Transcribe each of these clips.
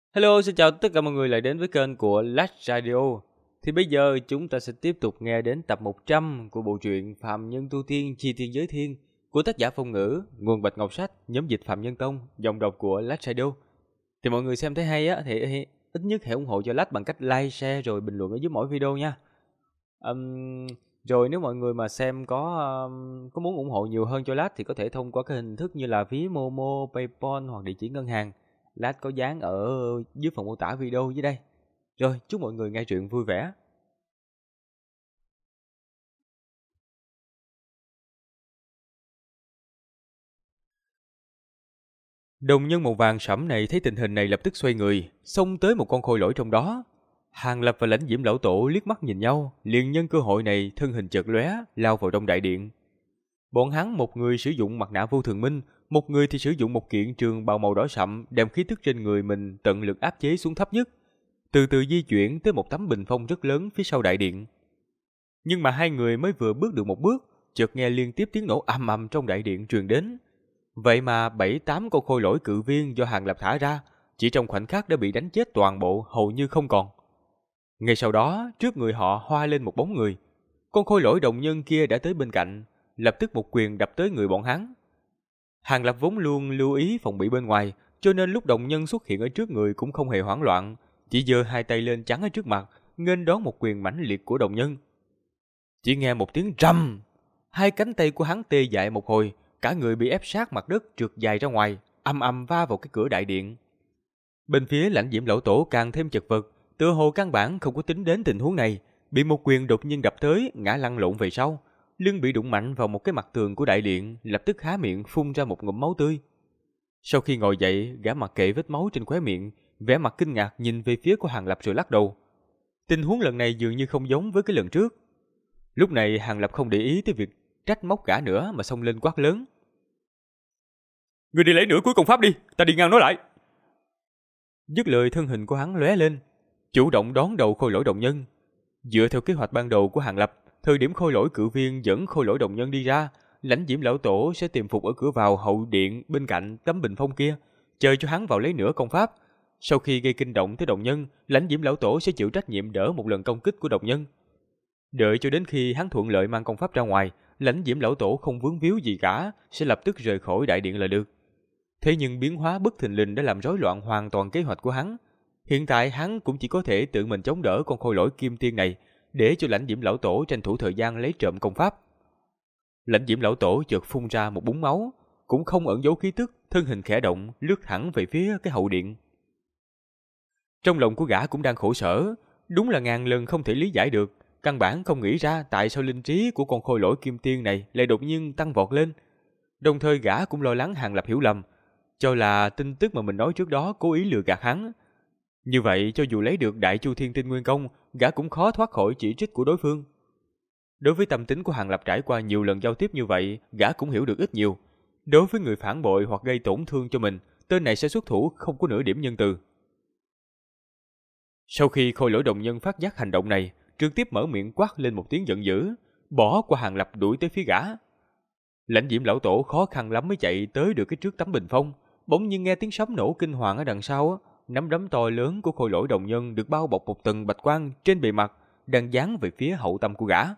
Hello, xin chào tất cả mọi người lại đến với kênh của Last Radio. Thì bây giờ chúng ta sẽ tiếp tục nghe đến tập 100 của bộ truyện Phạm Nhân Tu Tiên Chi Tiên Giới Thiên của tác giả Phong Ngữ, nguồn Bạch Ngọc Sách, nhóm dịch Phạm Nhân Tông, giọng đọc của Last Radio. Thì mọi người xem thấy hay á thì ít nhất hãy ủng hộ cho Last bằng cách like, share rồi bình luận ở dưới mỗi video nha. Rồi nếu mọi người mà xem có muốn ủng hộ nhiều hơn cho Last thì có thể thông qua cái hình thức như là ví Momo, PayPal hoặc địa chỉ ngân hàng. Lát có dán ở dưới phần mô tả video dưới đây. Rồi, chúc mọi người nghe truyện vui vẻ. Đồng nhân màu vàng sẫm này thấy tình hình này lập tức xoay người, xông tới một con khôi lỗi trong đó. Hàng Lập và Lãnh Diễm lão tổ liếc mắt nhìn nhau, liền nhân cơ hội này thân hình chợt lóe, lao vào trong đại điện. Bọn hắn một người sử dụng mặt nạ vô thường minh, một người thì sử dụng một kiện trường bào màu đỏ sậm, đem khí tức trên người mình tận lực áp chế xuống thấp nhất, từ từ di chuyển tới một tấm bình phong rất lớn phía sau đại điện. Nhưng mà hai người mới vừa bước được một bước, chợt nghe liên tiếp tiếng nổ ầm ầm trong đại điện truyền đến. Vậy mà 7-8 con khôi lỗi cự viên do Hàng Lập thả ra, chỉ trong khoảnh khắc đã bị đánh chết toàn bộ, hầu như không còn. Ngay sau đó, trước người họ hoa lên một bóng người. Con khôi lỗi đồng nhân kia đã tới bên cạnh, lập tức một quyền đập tới người bọn hắn. Hàng Lập vốn luôn lưu ý phòng bị bên ngoài, cho nên lúc đồng nhân xuất hiện ở trước người cũng không hề hoảng loạn, chỉ giơ hai tay lên chắn ở trước mặt, nghênh đón một quyền mãnh liệt của đồng nhân. Chỉ nghe một tiếng rầm, hai cánh tay của hắn tê dại một hồi, cả người bị ép sát mặt đất trượt dài ra ngoài, ầm ầm va vào cái cửa đại điện. Bên phía Lãnh Diễm lão tổ càng thêm chật vật, tựa hồ căn bản không có tính đến tình huống này, bị một quyền đột nhiên đập tới, ngã lăn lộn về sau, lưng bị đụng mạnh vào một cái mặt tường của đại điện, lập tức há miệng phun ra một ngụm máu tươi. Sau khi ngồi dậy, gã mặc kệ vết máu trên khóe miệng, vẻ mặt kinh ngạc nhìn về phía của Hàng Lập rồi lắc đầu. Tình huống lần này dường như không giống với cái lần trước. Lúc này Hàng Lập không để ý tới việc trách móc gã nữa mà xông lên quát lớn. Người đi lấy nửa cuối công pháp đi, ta đi ngang nói lại. Dứt lời thân hình của hắn lóe lên, chủ động đón đầu khôi lỗi đồng nhân. Dựa theo kế hoạch ban đầu của Hàng Lập, thời điểm khôi lỗi cự viên dẫn khôi lỗi đồng nhân đi ra, Lãnh Diễm lão tổ sẽ tìm phục ở cửa vào hậu điện bên cạnh tấm bình phong kia, chờ cho hắn vào lấy nửa công pháp. Sau khi gây kinh động tới đồng nhân, Lãnh Diễm lão tổ sẽ chịu trách nhiệm đỡ một lần công kích của đồng nhân. Đợi cho đến khi hắn thuận lợi mang công pháp ra ngoài, Lãnh Diễm lão tổ không vướng víu gì cả, sẽ lập tức rời khỏi đại điện là được. Thế nhưng biến hóa bất thình lình đã làm rối loạn hoàn toàn kế hoạch của hắn. Hiện tại hắn cũng chỉ có thể tự mình chống đỡ con khôi lỗi kim tiên này, để cho Lãnh Diễm lão tổ tranh thủ thời gian lấy trộm công pháp. Lãnh Diễm lão tổ chợt phun ra một búng máu, cũng không ẩn giấu khí tức, thân hình khẽ động, lướt hẳn về phía cái hậu điện. Trong lòng của gã cũng đang khổ sở, đúng là ngàn lần không thể lý giải được, căn bản không nghĩ ra tại sao linh trí của con khôi lỗi kim tiên này lại đột nhiên tăng vọt lên. Đồng thời gã cũng lo lắng Hàng Lập hiểu lầm, cho là tin tức mà mình nói trước đó cố ý lừa gạt hắn. Như vậy cho dù lấy được Đại Chu Thiên Tinh Nguyên Công, gã cũng khó thoát khỏi chỉ trích của đối phương. Đối với tâm tính của Hàng Lập trải qua nhiều lần giao tiếp như vậy, gã cũng hiểu được ít nhiều. Đối với người phản bội hoặc gây tổn thương cho mình, tên này sẽ xuất thủ không có nửa điểm nhân từ. Sau khi khôi lỗi đồng nhân phát giác hành động này, trực tiếp mở miệng quát lên một tiếng giận dữ, bỏ qua Hàng Lập đuổi tới phía gã. Lãnh Diễm lão tổ khó khăn lắm mới chạy tới được cái trước tấm bình phong, bỗng nhiên nghe tiếng sấm nổ kinh hoàng ở đằng sau, nắm đấm to lớn của khôi lỗi đồng nhân được bao bọc một tầng bạch quang trên bề mặt, đang giáng về phía hậu tâm của gã.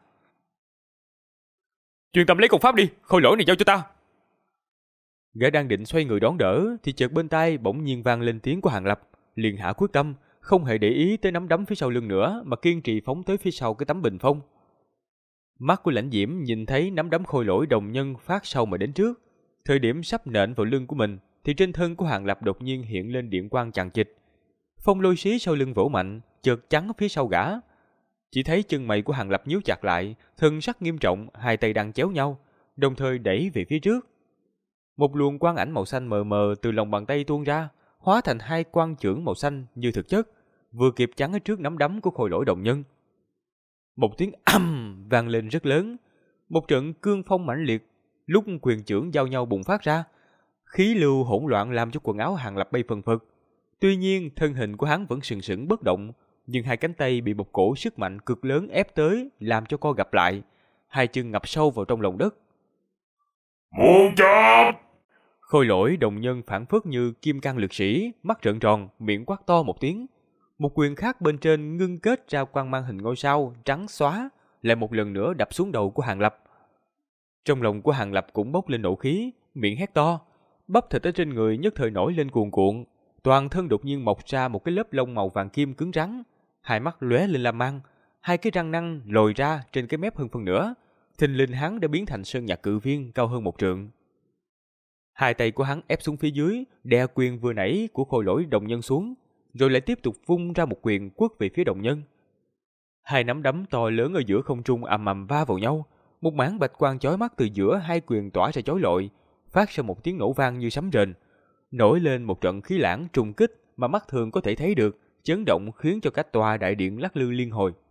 Chuyên tâm lấy công pháp đi, khôi lỗi này giao cho ta. Gã đang định xoay người đón đỡ thì chợt bên tai bỗng nhiên vang lên tiếng của Hàng Lập, liền hạ quyết tâm, không hề để ý tới nắm đấm phía sau lưng nữa mà kiên trì phóng tới phía sau cái tấm bình phong. Mắt của Lãnh Diễm nhìn thấy nắm đấm khôi lỗi đồng nhân phát sau mà đến trước, thời điểm sắp nện vào lưng của mình thì trên thân của Hàng Lập đột nhiên hiện lên điện quang chằng chịt. Phong lôi xí sau lưng vỗ mạnh, chợt chắn phía sau gã. Chỉ thấy chân mày của Hàng Lập nhíu chặt lại, thân sắc nghiêm trọng, hai tay đang chéo nhau, đồng thời đẩy về phía trước. Một luồng quang ảnh màu xanh mờ mờ từ lòng bàn tay tuôn ra, hóa thành hai quang chưởng màu xanh như thực chất, vừa kịp chắn ở trước nắm đấm của khôi lỗi đồng nhân. Một tiếng ầm vang lên rất lớn, một trận cương phong mãnh liệt, lúc quyền chưởng giao nhau bùng phát ra, khí lưu hỗn loạn làm cho quần áo Hàng Lập bay phần phật. Tuy nhiên thân hình của hắn vẫn sừng sững bất động, nhưng hai cánh tay bị một cổ sức mạnh cực lớn ép tới, làm cho co gập lại, hai chân ngập sâu vào trong lòng đất. Muốn chết! Khôi lỗi đồng nhân phảng phất như kim cang lực sĩ, mắt trợn tròn, miệng quát to một tiếng. Một quyền khác bên trên ngưng kết ra quang mang hình ngôi sao trắng xóa, lại một lần nữa đập xuống đầu của Hàng Lập. Trong lòng của Hàng Lập cũng bốc lên nộ khí, miệng hét to, bắp thịt ở trên người nhất thời nổi lên cuồn cuộn, toàn thân đột nhiên mọc ra một cái lớp lông màu vàng kim cứng rắn, hai mắt lóe lên lam mang, hai cái răng nanh lồi ra trên cái mép hơn phân nửa, thình lình hắn đã biến thành sơn nhạc cự viên cao hơn 1 trượng. Hai tay của hắn ép xuống phía dưới, đè quyền vừa nãy của khôi lỗi đồng nhân xuống, rồi lại tiếp tục vung ra một quyền quất về phía đồng nhân. Hai nắm đấm to lớn ở giữa không trung ầm ầm va vào nhau, một mảng bạch quang chói mắt từ giữa hai quyền tỏa ra chói lọi, phát ra một tiếng nổ vang như sấm rền, nổi lên một trận khí lãng trùng kích mà mắt thường có thể thấy được, chấn động khiến cho cả tòa đại điện lắc lư liên hồi.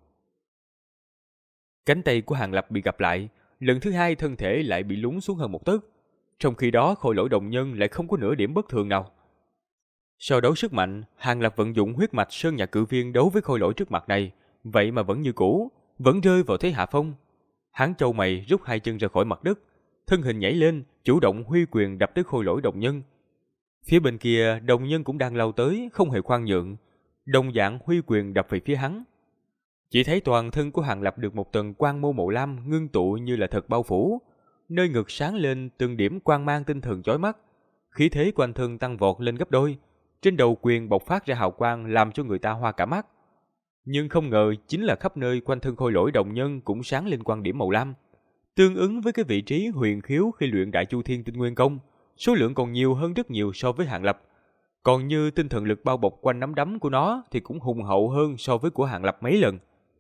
Cánh tay của Hàng Lập bị gặp lại, lần thứ hai thân thể lại bị lún xuống hơn 1 tấc. Trong khi đó khôi lỗi đồng nhân lại không có nửa điểm bất thường nào. So đấu sức mạnh, Hàng Lập vận dụng huyết mạch sơn nhạc cự viên đấu với khôi lỗi trước mặt này, vậy mà vẫn như cũ, vẫn rơi vào thế hạ phong. Hắn chau mày rút hai chân ra khỏi mặt đất, thân hình nhảy lên, chủ động huy quyền đập tới khôi lỗi đồng nhân. Phía bên kia, đồng nhân cũng đang lao tới, không hề khoan nhượng, đồng dạng huy quyền đập về phía hắn. Chỉ thấy toàn thân của Hàng Lập được một tầng quang mô màu lam ngưng tụ như là thật bao phủ, nơi ngực sáng lên từng điểm quang mang tinh thần chói mắt, khí thế quanh thân tăng vọt lên gấp đôi, trên đầu quyền bộc phát ra hào quang làm cho người ta hoa cả mắt. Nhưng không ngờ chính là khắp nơi quanh thân khôi lỗi đồng nhân cũng sáng lên quang điểm màu lam, tương ứng với cái vị trí huyền khiếu khi luyện Đại Chu Thiên Tinh Nguyên Công, số lượng còn nhiều hơn rất nhiều so với Hàng Lập. Còn như tinh thần lực bao bọc quanh nắm đấm của nó thì cũng hùng hậu hơn so với của Hàng Lập mấy lần.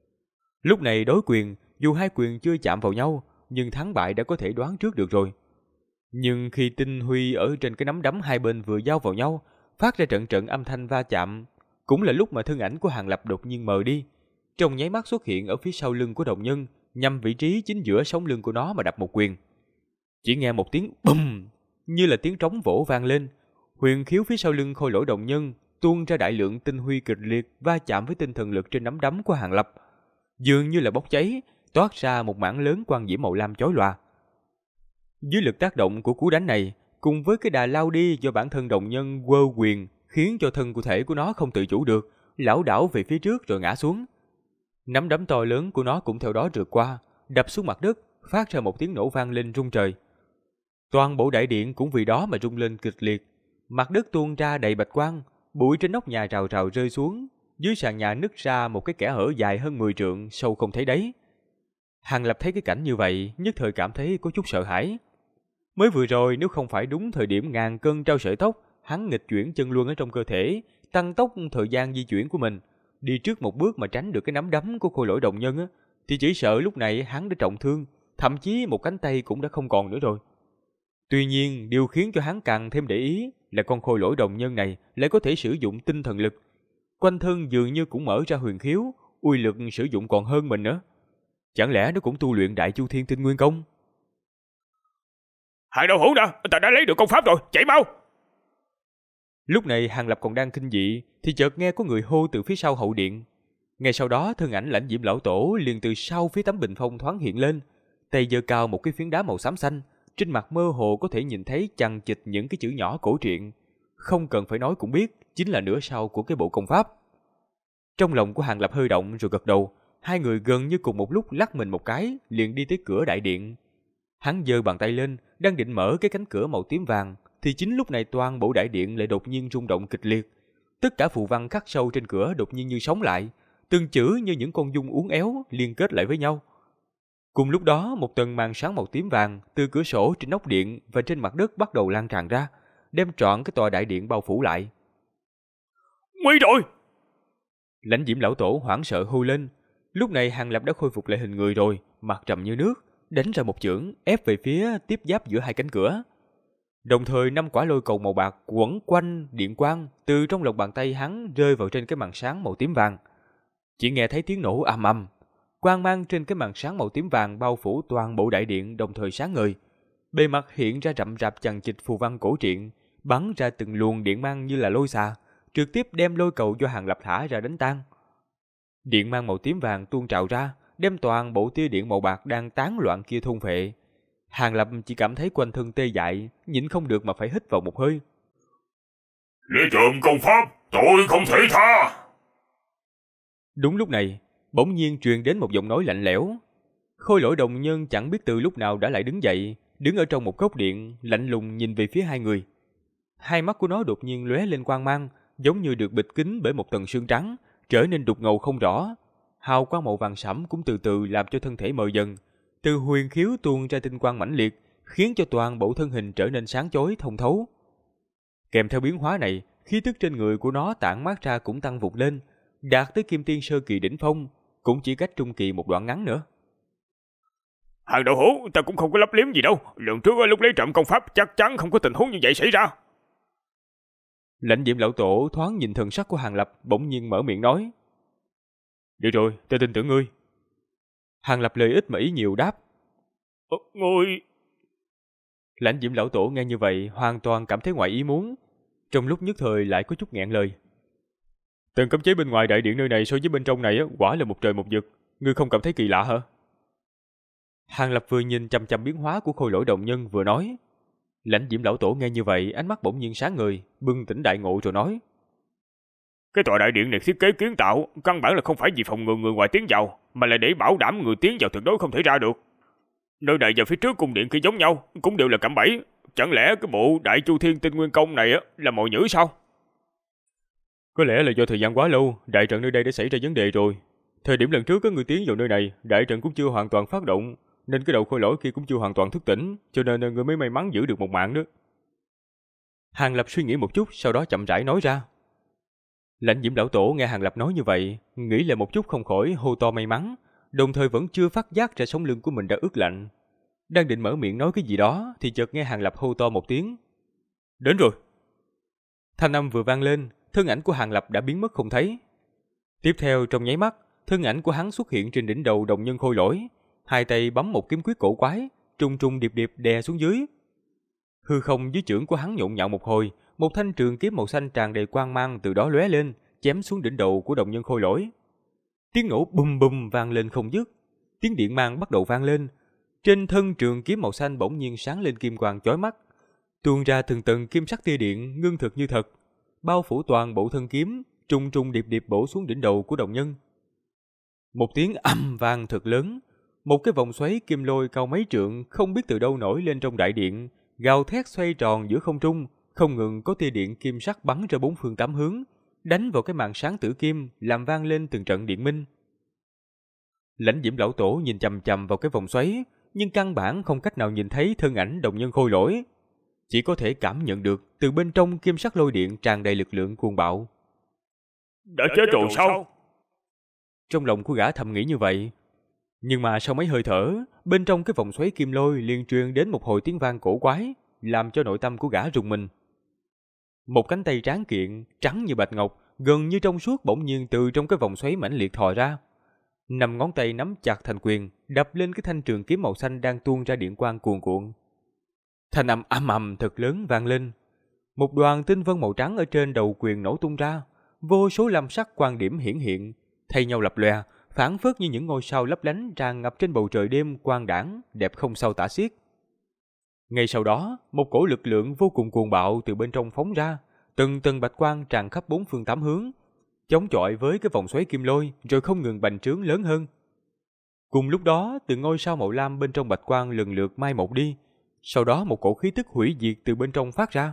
Lúc này đối quyền, dù hai quyền chưa chạm vào nhau, nhưng thắng bại đã có thể đoán trước được rồi. Nhưng khi tinh huy ở trên cái nắm đấm hai bên vừa giao vào nhau, phát ra trận trận âm thanh va chạm, cũng là lúc mà thân ảnh của Hàng Lập đột nhiên mờ đi, trong nháy mắt xuất hiện ở phía sau lưng của đồng nhân, nhằm vị trí chính giữa sống lưng của nó mà đập một quyền. Chỉ nghe một tiếng bùm, như là tiếng trống vỗ vang lên, huyền khiếu phía sau lưng khôi lỗi đồng nhân tuôn ra đại lượng tinh huy kịch liệt va chạm với tinh thần lực trên nắm đấm của Hàng Lập, dường như là bốc cháy, toát ra một mảng lớn quang diễm màu lam chói lòa. Dưới lực tác động của cú đánh này, cùng với cái đà lao đi do bản thân đồng nhân quơ quyền, khiến cho thân của thể của nó không tự chủ được, lảo đảo về phía trước rồi ngã xuống. Nắm đấm to lớn của nó cũng theo đó trượt qua, đập xuống mặt đất, phát ra một tiếng nổ vang lên rung trời. Toàn bộ đại điện cũng vì đó mà rung lên kịch liệt, mặt đất tuôn ra đầy bạch quang, bụi trên nóc nhà rào rào rơi xuống, dưới sàn nhà nứt ra một cái kẽ hở dài hơn 10 trượng, sâu không thấy đáy. Hàng Lập thấy cái cảnh như vậy, nhất thời cảm thấy có chút sợ hãi. Mới vừa rồi nếu không phải đúng thời điểm ngàn cân treo sợi tóc, hắn nghịch chuyển chân luân ở trong cơ thể, tăng tốc thời gian di chuyển của mình, đi trước một bước mà tránh được cái nắm đấm của khôi lỗi đồng nhân á, thì chỉ sợ lúc này hắn đã trọng thương, thậm chí một cánh tay cũng đã không còn nữa rồi. Tuy nhiên, điều khiến cho hắn càng thêm để ý là con khôi lỗi đồng nhân này lại có thể sử dụng tinh thần lực. Quanh thân dường như cũng mở ra huyền khiếu, uy lực sử dụng còn hơn mình nữa. Chẳng lẽ nó cũng tu luyện Đại Chu Thiên Tinh Nguyên Công? Hàng đạo hữu nè, ta đã lấy được công pháp rồi, chạy mau! Lúc này Hàng Lập còn đang kinh dị, thì chợt nghe có người hô từ phía sau hậu điện. Ngay sau đó thân ảnh Lãnh Diễm lão tổ liền từ sau phía tấm bình phong thoáng hiện lên, tay giơ cao một cái phiến đá màu xám xanh, trên mặt mơ hồ có thể nhìn thấy chằng chịt những cái chữ nhỏ cổ truyện, không cần phải nói cũng biết chính là nửa sau của cái bộ công pháp. Trong lòng của Hàng Lập hơi động rồi gật đầu, hai người gần như cùng một lúc lắc mình một cái, liền đi tới cửa đại điện. Hắn giơ bàn tay lên, đang định mở cái cánh cửa màu tím vàng, thì chính lúc này toàn bộ đại điện lại đột nhiên rung động kịch liệt. Tất cả phù văn khắc sâu trên cửa đột nhiên như sống lại, từng chữ như những con giun uốn éo liên kết lại với nhau. Cùng lúc đó, một tầng màn sáng màu tím vàng từ cửa sổ trên nóc điện và trên mặt đất bắt đầu lan tràn ra, đem trọn cái tòa đại điện bao phủ lại. Nguy rồi! Lãnh Diễm lão tổ hoảng sợ hô lên. Lúc này Hàng Lập đã khôi phục lại hình người rồi, mặt trầm như nước, đánh ra một chưởng ép về phía tiếp giáp giữa hai cánh cửa. Đồng thời 5 quả lôi cầu màu bạc quẩn quanh điện quang từ trong lòng bàn tay hắn rơi vào trên cái màn sáng màu tím vàng. Chỉ nghe thấy tiếng nổ ầm ầm, quang mang trên cái màn sáng màu tím vàng bao phủ toàn bộ đại điện đồng thời sáng ngời. Bề mặt hiện ra rậm rạp chằng chịt phù văn cổ truyện, bắn ra từng luồng điện mang như là lôi xà, trực tiếp đem lôi cầu do Hàng Lập thả ra đánh tan. Điện mang màu tím vàng tuôn trào ra, đem toàn bộ tia điện màu bạc đang tán loạn kia thôn phệ. Hàng Lập chỉ cảm thấy quanh thân tê dại, nhịn không được mà phải hít vào một hơi. Lấy trộm công pháp, tội không thể tha. Đúng lúc này, bỗng nhiên truyền đến một giọng nói lạnh lẽo. Khôi Lỗi đồng nhân chẳng biết từ lúc nào đã lại đứng dậy, đứng ở trong một góc điện, lạnh lùng nhìn về phía hai người. Hai mắt của nó đột nhiên lóe lên quang mang, giống như được bịt kín bởi một tầng sương trắng, trở nên đục ngầu không rõ. Hào quang màu vàng sẫm cũng từ từ làm cho thân thể mờ dần, từ huyền khiếu tuôn ra tinh quang mãnh liệt, khiến cho toàn bộ thân hình trở nên sáng chói thông thấu. Kèm theo biến hóa này, khí tức trên người của nó tản mát ra cũng tăng vụt lên, đạt tới kim tiên sơ kỳ đỉnh phong, cũng chỉ cách trung kỳ một đoạn ngắn nữa. Hàng đậu hũ, ta cũng không có lấp liếm gì đâu. Lần trước lúc lấy trộm công pháp chắc chắn không có tình huống như vậy xảy ra. Lãnh Diệm lão tổ thoáng nhìn thần sắc của Hàng Lập, bỗng nhiên mở miệng nói. Được rồi, ta tin tưởng ngươi. Hàng Lập lời ít mà ý nhiều đáp. Ngươi... Lãnh Diệm lão tổ nghe như vậy hoàn toàn cảm thấy ngoài ý muốn, trong lúc nhất thời lại có chút nghẹn lời. Tầng cấm chế bên ngoài đại điện nơi này so với bên trong này quả là một trời một vực, ngươi không cảm thấy kỳ lạ hả? Hàng Lập vừa nhìn chằm chằm biến hóa của Khôi Lỗi đồng nhân vừa nói. Lãnh Diệm lão tổ nghe như vậy, ánh mắt bỗng nhiên sáng ngời, bừng tỉnh đại ngộ rồi nói. Cái tòa đại điện này thiết kế kiến tạo, căn bản là không phải vì phòng ngừa người ngoài tiến vào, mà là để bảo đảm người tiến vào tuyệt đối không thể ra được. Nơi này và phía trước cung điện kia giống nhau, cũng đều là cạm bẫy. Chẳng lẽ cái bộ Đại Chu Thiên Tinh Nguyên Công này là mồi nhử sao? Có lẽ là do thời gian quá lâu, đại trận nơi đây đã xảy ra vấn đề rồi. Thời điểm lần trước có người tiến vào nơi này, đại trận cũng chưa hoàn toàn phát động, nên cái đầu Khôi Lỗi kia cũng chưa hoàn toàn thức tỉnh, cho nên người mới may mắn giữ được một mạng đó. Hàng Lập suy nghĩ một chút, sau đó chậm rãi nói ra. Lãnh Diệm lão tổ nghe Hàng Lập nói như vậy, nghĩ lại một chút không khỏi hô to may mắn, đồng thời vẫn chưa phát giác ra sống lưng của mình đã ướt lạnh. Đang định mở miệng nói cái gì đó, thì chợt nghe Hàng Lập hô to một tiếng. Đến rồi! Thanh âm vừa vang lên, thân ảnh của Hàng Lập đã biến mất không thấy. Tiếp theo trong nháy mắt, thân ảnh của hắn xuất hiện trên đỉnh đầu đồng nhân Khôi Lỗi, hai tay bấm một kiếm quyết cổ quái, trùng trùng điệp điệp đè xuống dưới. Hư không dưới chưởng của hắn nhộn nhạo một hồi, một thanh trường kiếm màu xanh tràn đầy quang mang từ đó lóe lên, chém xuống đỉnh đầu của đồng nhân Khôi Lỗi. Tiếng nổ bùm bùm vang lên không dứt, tiếng điện mang bắt đầu vang lên. Trên thân trường kiếm màu xanh bỗng nhiên sáng lên kim quang chói mắt, tuôn ra từng tầng kim sắc tia điện ngưng thực như thật, bao phủ toàn bộ thân kiếm, trùng trùng điệp điệp bổ xuống đỉnh đầu của đồng nhân. Một tiếng ầm vang thật lớn, một cái vòng xoáy kim lôi cao mấy trượng không biết từ đâu nổi lên trong đại điện, gào thét xoay tròn giữa không trung, không ngừng có tia điện kim sắc bắn ra bốn phương tám hướng, đánh vào cái màn sáng tử kim, làm vang lên từng trận điện minh. Lãnh Diệm lão tổ nhìn chằm chằm vào cái vòng xoáy, nhưng căn bản không cách nào nhìn thấy thân ảnh đồng nhân Khôi Lỗi, chỉ có thể cảm nhận được từ bên trong kim sắc lôi điện tràn đầy lực lượng cuồng bạo. Đã chết rồi sao? Trong lòng của gã thầm nghĩ như vậy, nhưng mà sau mấy hơi thở, bên trong cái vòng xoáy kim lôi liền truyền đến một hồi tiếng vang cổ quái, làm cho nội tâm của gã rùng mình. Một cánh tay tráng kiện, trắng như bạch ngọc, gần như trong suốt bỗng nhiên từ trong cái vòng xoáy mãnh liệt thò ra. 5 ngón tay nắm chặt thành quyền, đập lên cái thanh trường kiếm màu xanh đang tuôn ra điện quang cuồn cuộn. Thanh âm ầm ầm thật lớn vang lên. Một đoàn tinh vân màu trắng ở trên đầu quyền nổ tung ra, vô số lam sắc quang điểm hiển hiện, thay nhau lập lòe, phảng phất như những ngôi sao lấp lánh tràn ngập trên bầu trời đêm quang đãng, đẹp không sao tả xiết. Ngay sau đó, một cổ lực lượng vô cùng cuồng bạo từ bên trong phóng ra, từng tầng bạch quang tràn khắp bốn phương tám hướng, chống chọi với cái vòng xoáy kim lôi, rồi không ngừng bành trướng lớn hơn. Cùng lúc đó, từng ngôi sao màu lam bên trong bạch quang lần lượt mai một đi, sau đó một cổ khí tức hủy diệt từ bên trong phát ra.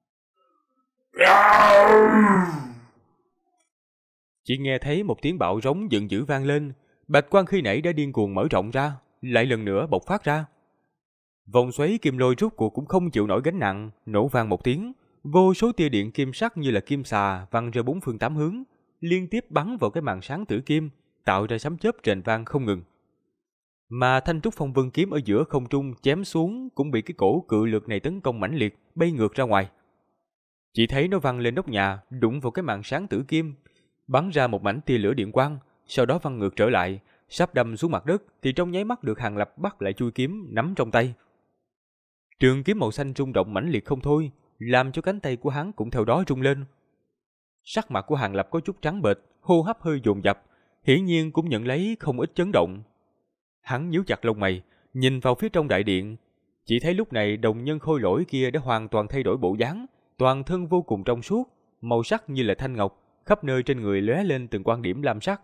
Chỉ nghe thấy một tiếng bạo rống giận dữ vang lên, bạch quang khi nãy đã điên cuồng mở rộng ra, lại lần nữa bộc phát ra. Vòng xoáy kim lôi rút cuộc cũng không chịu nổi gánh nặng, nổ vang một tiếng, vô số tia điện kim sắc như là kim xà văng ra bốn phương tám hướng, liên tiếp bắn vào cái màn sáng tử kim, tạo ra sấm chớp rền vang không ngừng. Mà thanh trúc phong vân kiếm ở giữa không trung chém xuống cũng bị cái cổ cự lực này tấn công mãnh liệt, bay ngược ra ngoài. Chỉ thấy nó văng lên nóc nhà, đụng vào cái màn sáng tử kim, bắn ra một mảnh tia lửa điện quang, sau đó văng ngược trở lại, sắp đâm xuống mặt đất thì trong nháy mắt được Hàng Lập bắt lại chuôi kiếm nắm trong tay. Trường kiếm màu xanh rung động mãnh liệt không thôi, làm cho cánh tay của hắn cũng theo đó rung lên. Sắc mặt của Hàng Lập có chút trắng bệch, hô hấp hơi dồn dập, hiển nhiên cũng nhận lấy không ít chấn động. Hắn nhíu chặt lông mày, nhìn vào phía trong đại điện, Chỉ thấy lúc này đồng nhân khôi lỗi kia đã hoàn toàn thay đổi bộ dáng, toàn thân vô cùng trong suốt, màu sắc như là thanh ngọc, khắp nơi trên người lóe lên từng quan điểm lam sắc.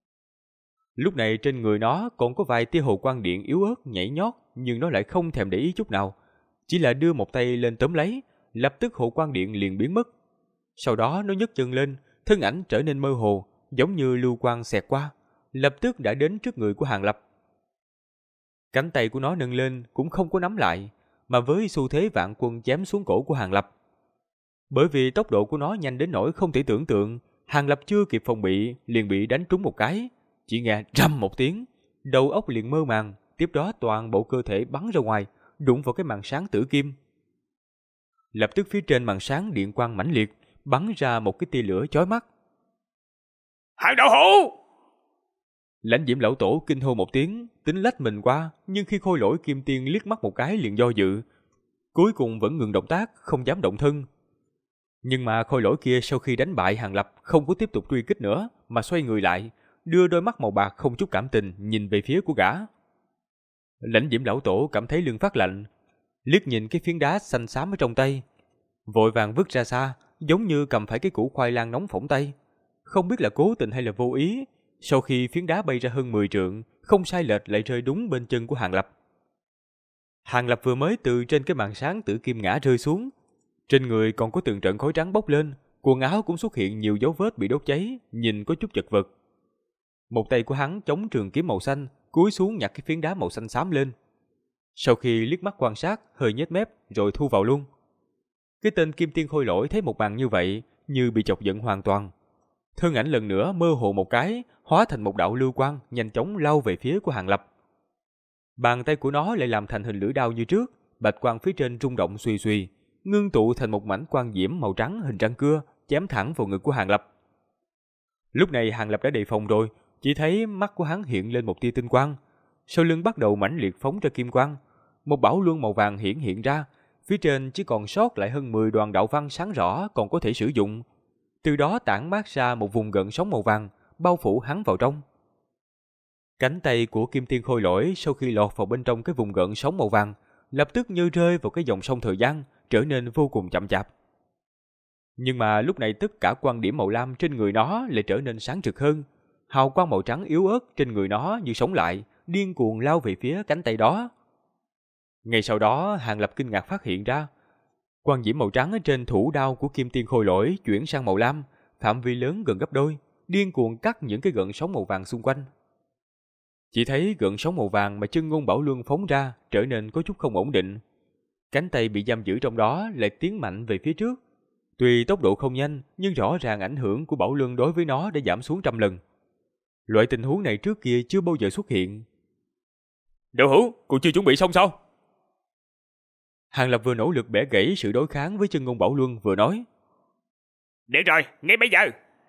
Lúc này trên người nó còn có vài tia hồ quang điện yếu ớt nhảy nhót, nhưng nó lại không thèm để ý chút nào, chỉ là đưa một tay lên tóm lấy, lập tức hồ quang điện liền biến mất. Sau đó nó nhấc chân lên, thân ảnh trở nên mơ hồ, giống như lưu quang xẹt qua, lập tức đã đến trước người của Hàng Lập. Cánh tay của nó nâng lên cũng không có nắm lại, mà với xu thế vạn quân chém xuống cổ của Hàng Lập. Bởi vì tốc độ của nó nhanh đến nỗi không thể tưởng tượng, Hàng Lập chưa kịp phòng bị liền bị đánh trúng một cái, chỉ nghe rầm một tiếng, đầu óc liền mơ màng, tiếp đó toàn bộ cơ thể bắn ra ngoài, đụng vào cái màn sáng tử kim. Lập tức phía trên màn sáng điện quang mãnh liệt, bắn ra một cái tia lửa chói mắt. Hàng đạo hữu! Lãnh Diễm lão tổ kinh hô một tiếng, tính lách mình qua, nhưng khi khôi lỗi kim tiên liếc mắt một cái liền do dự, cuối cùng vẫn ngừng động tác, không dám động thân. Nhưng mà khôi lỗi kia sau khi đánh bại Hàng Lập không có tiếp tục truy kích nữa, mà xoay người lại, đưa đôi mắt màu bạc không chút cảm tình nhìn về phía của gã. Lãnh Diễm lão tổ cảm thấy lưng phát lạnh, liếc nhìn cái phiến đá xanh xám ở trong tay, vội vàng vứt ra xa, giống như cầm phải cái củ khoai lang nóng phỏng tay. Không biết là cố tình hay là vô ý, sau khi phiến đá bay ra hơn 10 trượng, không sai lệch lại rơi đúng bên chân của Hàng Lập. Hàng Lập vừa mới từ trên cái màn sáng tử kim ngã rơi xuống, trên người còn có từng trận khói trắng bốc lên, quần áo cũng xuất hiện nhiều dấu vết bị đốt cháy, nhìn có chút chật vật. Một tay của hắn chống trường kiếm màu xanh, cúi xuống nhặt cái phiến đá màu xanh xám lên. Sau khi liếc mắt quan sát, hơi nhếch mép rồi thu vào luôn. Cái tên kim tiên khôi lỗi thấy một màn như vậy, như bị chọc giận hoàn toàn. Thân ảnh lần nữa mơ hồ một cái, hóa thành một đạo lưu quang, nhanh chóng lao về phía của Hàng Lập. Bàn tay của nó lại làm thành hình lưỡi đao như trước, bạch quang phía trên rung động suy suy, ngưng tụ thành một mảnh quang diễm màu trắng hình răng cưa, chém thẳng vào ngực của Hàng Lập. Lúc này Hàng Lập đã đề phòng rồi, chỉ thấy mắt của hắn hiện lên một tia tinh quang, sau lưng bắt đầu mãnh liệt phóng ra kim quang, một bảo luân màu vàng hiện ra, phía trên chỉ còn sót lại hơn 10 đoàn đạo văn sáng rõ còn có thể sử dụng. Từ đó tản mát ra một vùng gợn sóng màu vàng, bao phủ hắn vào trong. Cánh tay của kim tiên khôi lỗi sau khi lọt vào bên trong cái vùng gợn sóng màu vàng, lập tức như rơi vào cái dòng sông thời gian, trở nên vô cùng chậm chạp. Nhưng mà lúc này tất cả quan điểm màu lam trên người nó lại trở nên sáng rực hơn, hào quang màu trắng yếu ớt trên người nó như sống lại, điên cuồng lao về phía cánh tay đó. Ngay sau đó, Hàng Lập kinh ngạc phát hiện ra, quang diễm màu trắng ở trên thủ đao của kim tiên khôi lỗi chuyển sang màu lam, phạm vi lớn gần gấp đôi, điên cuồng cắt những cái gợn sóng màu vàng xung quanh. Chỉ thấy gợn sóng màu vàng mà chân ngôn bảo luân phóng ra trở nên có chút không ổn định. Cánh tay bị giam giữ trong đó lại tiến mạnh về phía trước. Tuy tốc độ không nhanh, nhưng rõ ràng ảnh hưởng của bảo luân đối với nó đã giảm xuống trăm lần. Loại tình huống này trước kia chưa bao giờ xuất hiện. Đạo hữu, còn chưa chuẩn bị xong sao? Hàng Lập vừa nỗ lực bẻ gãy sự đối kháng với chân ngôn bảo luân vừa nói. Để rồi, ngay bây giờ.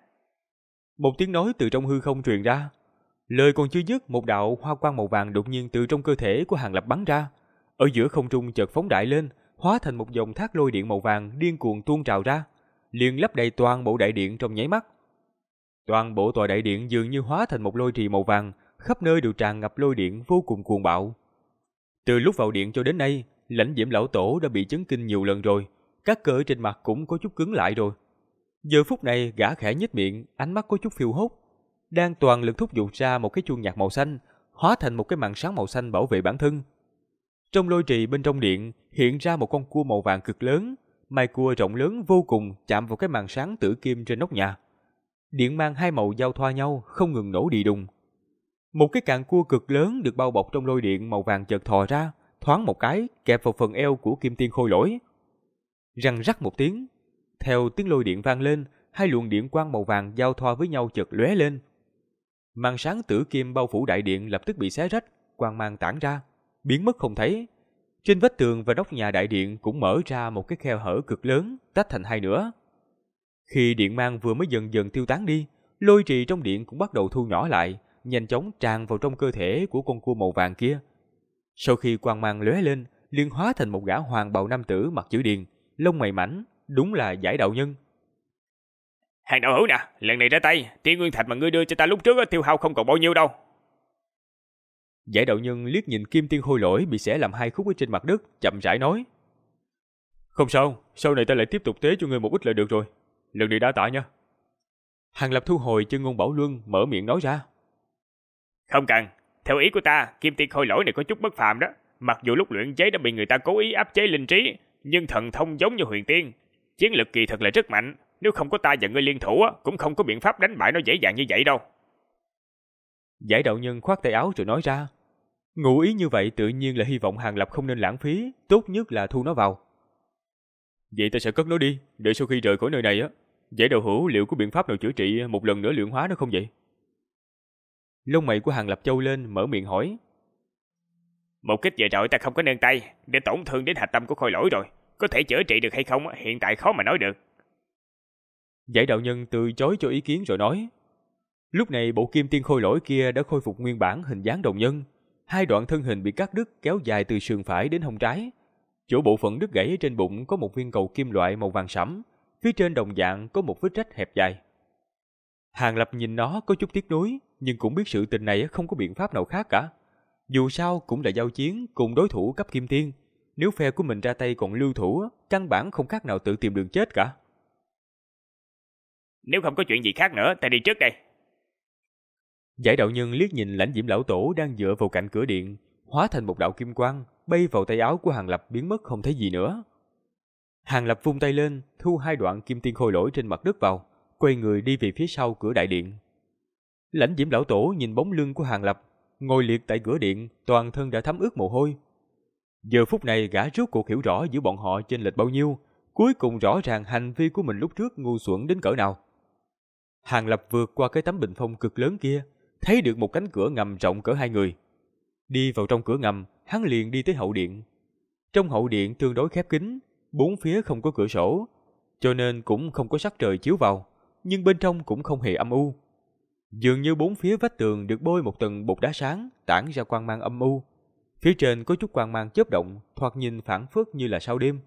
Một tiếng nói từ trong hư không truyền ra. Lời còn chưa dứt, một đạo hoa quang màu vàng đột nhiên từ trong cơ thể của Hàng Lập bắn ra. Ở giữa không trung chợt phóng đại lên, hóa thành một dòng thác lôi điện màu vàng điên cuồng tuôn trào ra, liền lấp đầy toàn bộ đại điện trong nháy mắt. Toàn bộ tòa đại điện dường như hóa thành một lôi trì màu vàng, khắp nơi đều tràn ngập lôi điện vô cùng cuồng bạo. Từ lúc vào điện cho đến nay, Lãnh Diễm lão tổ đã bị chấn kinh nhiều lần rồi, các cơ trên mặt cũng có chút cứng lại rồi. Giờ phút này gã khẽ nhếch miệng, ánh mắt có chút phiêu hốt, đang toàn lực thúc giục ra một cái chuông nhạc màu xanh, hóa thành một cái màn sáng màu xanh bảo vệ bản thân. Trong lôi trì bên trong điện hiện ra một con cua màu vàng cực lớn, mai cua rộng lớn vô cùng chạm vào cái màn sáng tử kim trên nóc nhà. Điện mang hai màu giao thoa nhau, không ngừng nổ đi đùng. Một cái cạn cua cực lớn được bao bọc trong lôi điện màu vàng chợt thò ra, thoáng một cái kẹp vào phần eo của kim tiên khôi lỗi. Răng rắc một tiếng, theo tiếng lôi điện vang lên, hai luồng điện quang màu vàng giao thoa với nhau chợt lóe lên. Màn sáng tử kim bao phủ đại điện lập tức bị xé rách, quang mang tản ra, biến mất không thấy. Trên vách tường và nóc nhà đại điện cũng mở ra một cái khe hở cực lớn, tách thành hai nửa. Khi điện mang vừa mới dần dần tiêu tán đi, lôi trì trong điện cũng bắt đầu thu nhỏ lại, nhanh chóng tràn vào trong cơ thể của con cua màu vàng kia. Sau khi quang mang lóe lên, liền hóa thành một gã hoàng bào nam tử mặt chữ điền, lông mày mảnh, đúng là giải đạo nhân. Hàng đạo hữu nè, lần này ra tay, Tiên Nguyên Thạch mà ngươi đưa cho ta lúc trước tiêu hao không còn bao nhiêu đâu. Giải đạo nhân liếc nhìn kim tiên khôi lỗi bị xẻ làm hai khúc ở trên mặt đất, chậm rãi nói. Không sao, sau này ta lại tiếp tục tế cho ngươi một ít là được rồi. Lần này đã tạ nha. Hàng Lập thu hồi chân ngôn bảo luân, mở miệng nói ra. Không cần, theo ý của ta, kim tiên khôi lỗi này có chút bất phàm đó. Mặc dù lúc luyện chế đã bị người ta cố ý áp chế linh trí, nhưng thần thông giống như huyền tiên, chiến lực kỳ thật là rất mạnh. Nếu không có ta và ngươi liên thủ cũng không có biện pháp đánh bại nó dễ dàng như vậy đâu. Giải đạo nhân khoát tay áo rồi nói ra. Ngụ ý như vậy tự nhiên là hy vọng Hàng Lập không nên lãng phí, tốt nhất là thu nó vào. Vậy ta sẽ cất nó đi, để sau khi rời khỏi nơi này Giải đạo hữu liệu có biện pháp nào chữa trị một lần nữa luyện hóa nó không vậy? Lông mày của Hàng Lập trâu lên, mở miệng hỏi. Một kích vừa rồi ta không có nương tay, để tổn thương đến hạch tâm của khôi lỗi rồi. Có thể chữa trị được hay không hiện tại khó mà nói được. Giải đạo nhân từ chối cho ý kiến rồi nói. Lúc này bộ kim tiên khôi lỗi kia đã khôi phục nguyên bản hình dáng đồng nhân. Hai đoạn thân hình bị cắt đứt kéo dài từ sườn phải đến hông trái. Chỗ bộ phận đứt gãy trên bụng có một viên cầu kim loại màu vàng sẫm, phía trên đồng dạng có một vết rách hẹp dài. Hàng Lập nhìn nó có chút tiếc nuối, nhưng cũng biết sự tình này không có biện pháp nào khác cả. Dù sao cũng là giao chiến cùng đối thủ cấp kim tiên, nếu phe của mình ra tay còn lưu thủ, căn bản không khác nào tự tìm đường chết cả. Nếu không có chuyện gì khác nữa, ta đi trước đây. Giải đạo nhân liếc nhìn Lãnh Diễm lão tổ đang dựa vào cạnh cửa điện, hóa thành một đạo kim quang, bay vào tay áo của Hàng Lập biến mất không thấy gì nữa. Hàng Lập vung tay lên, thu hai đoạn kim tiên khôi lỗi trên mặt đất vào, quay người đi về phía sau cửa đại điện. Lãnh Diễm lão tổ nhìn bóng lưng của Hàng Lập, ngồi liệt tại cửa điện, toàn thân đã thấm ướt mồ hôi. Giờ phút này gã rốt cuộc hiểu rõ giữa bọn họ chênh lệch bao nhiêu, cuối cùng rõ ràng hành vi của mình lúc trước ngu xuẩn đến cỡ nào. Hàng Lập vượt qua cái tấm bình phong cực lớn kia, thấy được một cánh cửa ngầm rộng cỡ hai người. Đi vào trong cửa ngầm, hắn liền đi tới hậu điện. Trong hậu điện tương đối khép kín, bốn phía không có cửa sổ, cho nên cũng không có sắc trời chiếu vào, nhưng bên trong cũng không hề âm u. Dường như bốn phía vách tường được bôi một tầng bột đá sáng, tản ra quang mang âm u. Phía trên có chút quang mang chớp động, thoạt nhìn phảng phất như là sao đêm.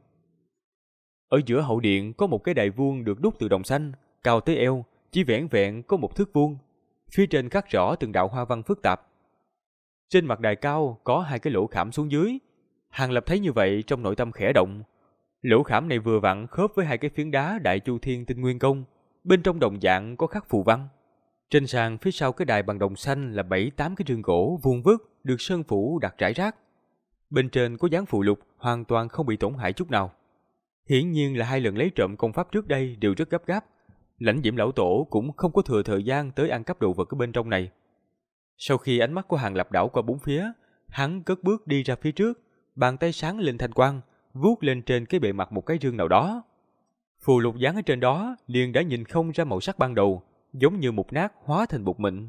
Ở giữa hậu điện có một cái đài vuông được đúc từ đồng xanh, cao tới eo, chỉ vẻn vẹn có một thước vuông. Phía trên khắc rõ từng đạo hoa văn phức tạp. Trên mặt đài cao có hai cái lỗ khảm xuống dưới. Hàng Lập thấy như vậy trong nội tâm khẽ động. Lỗ khảm này vừa vặn khớp với hai cái phiến đá Đại Chu Thiên Tinh Nguyên Công, bên trong đồng dạng có khắc phù văn. Trên sàn phía sau cái đài bằng đồng xanh là 7-8 cái rương gỗ vuông vức được sơn phủ đặt rải rác. Bên trên có dán phù lục hoàn toàn không bị tổn hại chút nào. Hiển nhiên là hai lần lấy trộm công pháp trước đây đều rất gấp gáp. Lãnh Diễm lão tổ cũng không có thừa thời gian tới ăn cắp đồ vật ở bên trong này. Sau khi ánh mắt của Hàng Lập đảo qua bốn phía, hắn cất bước đi ra phía trước, bàn tay sáng lên thanh quang, vuốt lên trên cái bề mặt một cái rương nào đó. Phù lục dán ở trên đó liền đã nhìn không ra màu sắc ban đầu, giống như mục nát hóa thành bột mịn.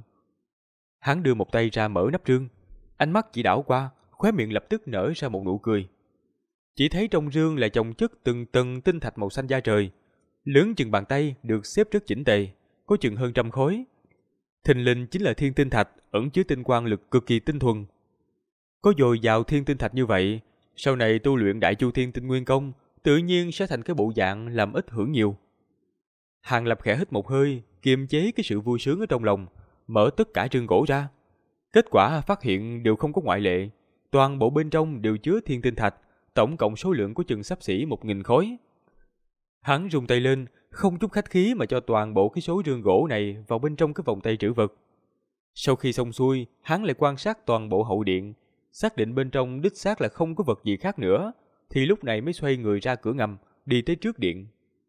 Hắn đưa một tay ra mở nắp rương, ánh mắt chỉ đảo qua, khóe miệng lập tức nở ra một nụ cười. Chỉ thấy trong rương là chồng chất từng tầng tinh thạch màu xanh da trời, lớn chừng bàn tay được xếp rất chỉnh tề, có chừng hơn 100 khối. Thình lình chính là thiên tinh thạch, ẩn chứa tinh quang lực cực kỳ tinh thuần. Có dồi dào thiên tinh thạch như vậy, sau này tu luyện Đại Chu Thiên Tinh Nguyên Công, tự nhiên sẽ thành cái bộ dạng làm ít hưởng nhiều. Hàng Lập khẽ hít một hơi, kiềm chế cái sự vui sướng ở trong lòng, mở tất cả rương gỗ ra. Kết quả phát hiện đều không có ngoại lệ, toàn bộ bên trong đều chứa thiên tinh thạch, tổng cộng số lượng có chừng xấp xỉ 1000 khối. Hắn rung tay lên, không chút khách khí mà cho toàn bộ cái số rương gỗ này vào bên trong cái vòng tay trữ vật. Sau khi xong xuôi, hắn lại quan sát toàn bộ hậu điện, xác định bên trong đích xác là không có vật gì khác nữa, thì lúc này mới xoay người ra cửa ngầm, đi tới trước điện.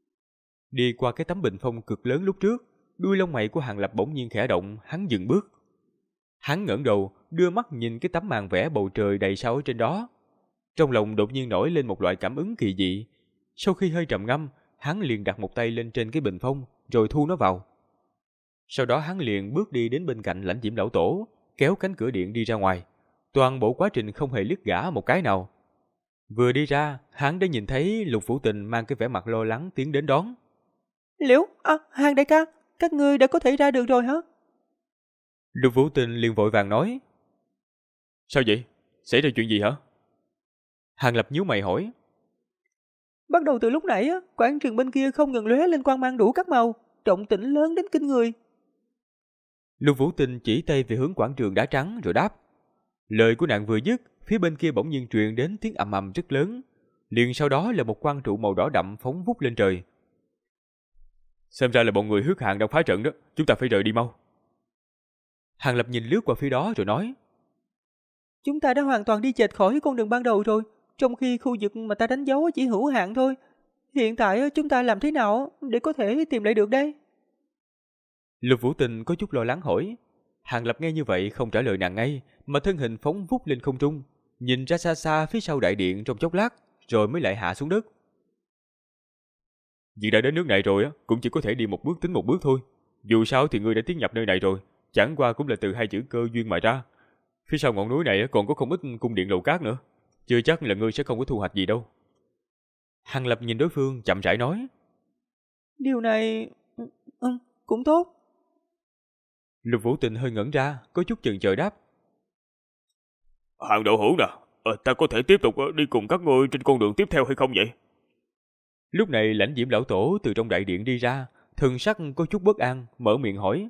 Đi qua cái tấm bình phong cực lớn lúc trước, đuôi lông mày của Hàng Lập bỗng nhiên khẽ động, hắn dừng bước. Hắn ngẩng đầu, đưa mắt nhìn cái tấm màn vẽ bầu trời đầy sao ở trên đó. Trong lòng đột nhiên nổi lên một loại cảm ứng kỳ dị. Sau khi hơi trầm ngâm, hắn liền đặt một tay lên trên cái bình phong, rồi thu nó vào. Sau đó hắn liền bước đi đến bên cạnh Lãnh Diễm lão tổ, kéo cánh cửa điện đi ra ngoài. Toàn bộ quá trình không hề liếc gã một cái nào. Vừa đi ra, hắn đã nhìn thấy Lục Vũ Tình mang cái vẻ mặt lo lắng tiến đến đón. Liễu, Hàng đại ca, các ngươi đã có thể ra được rồi hả? Lục Vũ Tình liền vội vàng nói. Sao vậy? Xảy ra chuyện gì hả? Hàng Lập nhíu mày hỏi. Bắt đầu từ lúc nãy, quảng trường bên kia không ngừng lóe lên quang mang đủ các màu, động tĩnh lớn đến kinh người. Lục Vũ Tình chỉ tay về hướng quảng trường đá trắng rồi đáp. Lời của nàng vừa dứt, phía bên kia bỗng nhiên truyền đến tiếng ầm ầm rất lớn. Liền sau đó là một quang trụ màu đỏ đậm phóng vút lên trời. Xem ra là bọn người Huyết Hạng đang phá trận đó, chúng ta phải rời đi mau. Hàng Lập nhìn lướt qua phía đó rồi nói. Chúng ta đã hoàn toàn đi chệch khỏi con đường ban đầu rồi, trong khi khu vực mà ta đánh dấu chỉ hữu hạn thôi. Hiện tại chúng ta làm thế nào để có thể tìm lại được đây? Lục Vũ Tình có chút lo lắng hỏi. Hàng Lập nghe như vậy không trả lời nàng ngay, mà thân hình phóng vút lên không trung, nhìn ra xa xa phía sau đại điện trong chốc lát, rồi mới lại hạ xuống đất. Việc đã đến nước này rồi cũng chỉ có thể đi một bước tính một bước thôi. Dù sao thì ngươi đã tiến nhập nơi này rồi, chẳng qua cũng là từ hai chữ cơ duyên mà ra. Phía sau ngọn núi này còn có không ít cung điện lầu cát nữa, chưa chắc là ngươi sẽ không có thu hoạch gì đâu. Hàng Lập nhìn đối phương chậm rãi nói. Điều này cũng tốt. Lục Vũ Tình hơi ngẩn ra, có chút chần chờ đáp. Hàng đạo hữu nè, ta có thể tiếp tục đi cùng các ngươi trên con đường tiếp theo hay không vậy? Lúc này Lãnh Diễm lão tổ từ trong đại điện đi ra, thần sắc có chút bất an, mở miệng hỏi.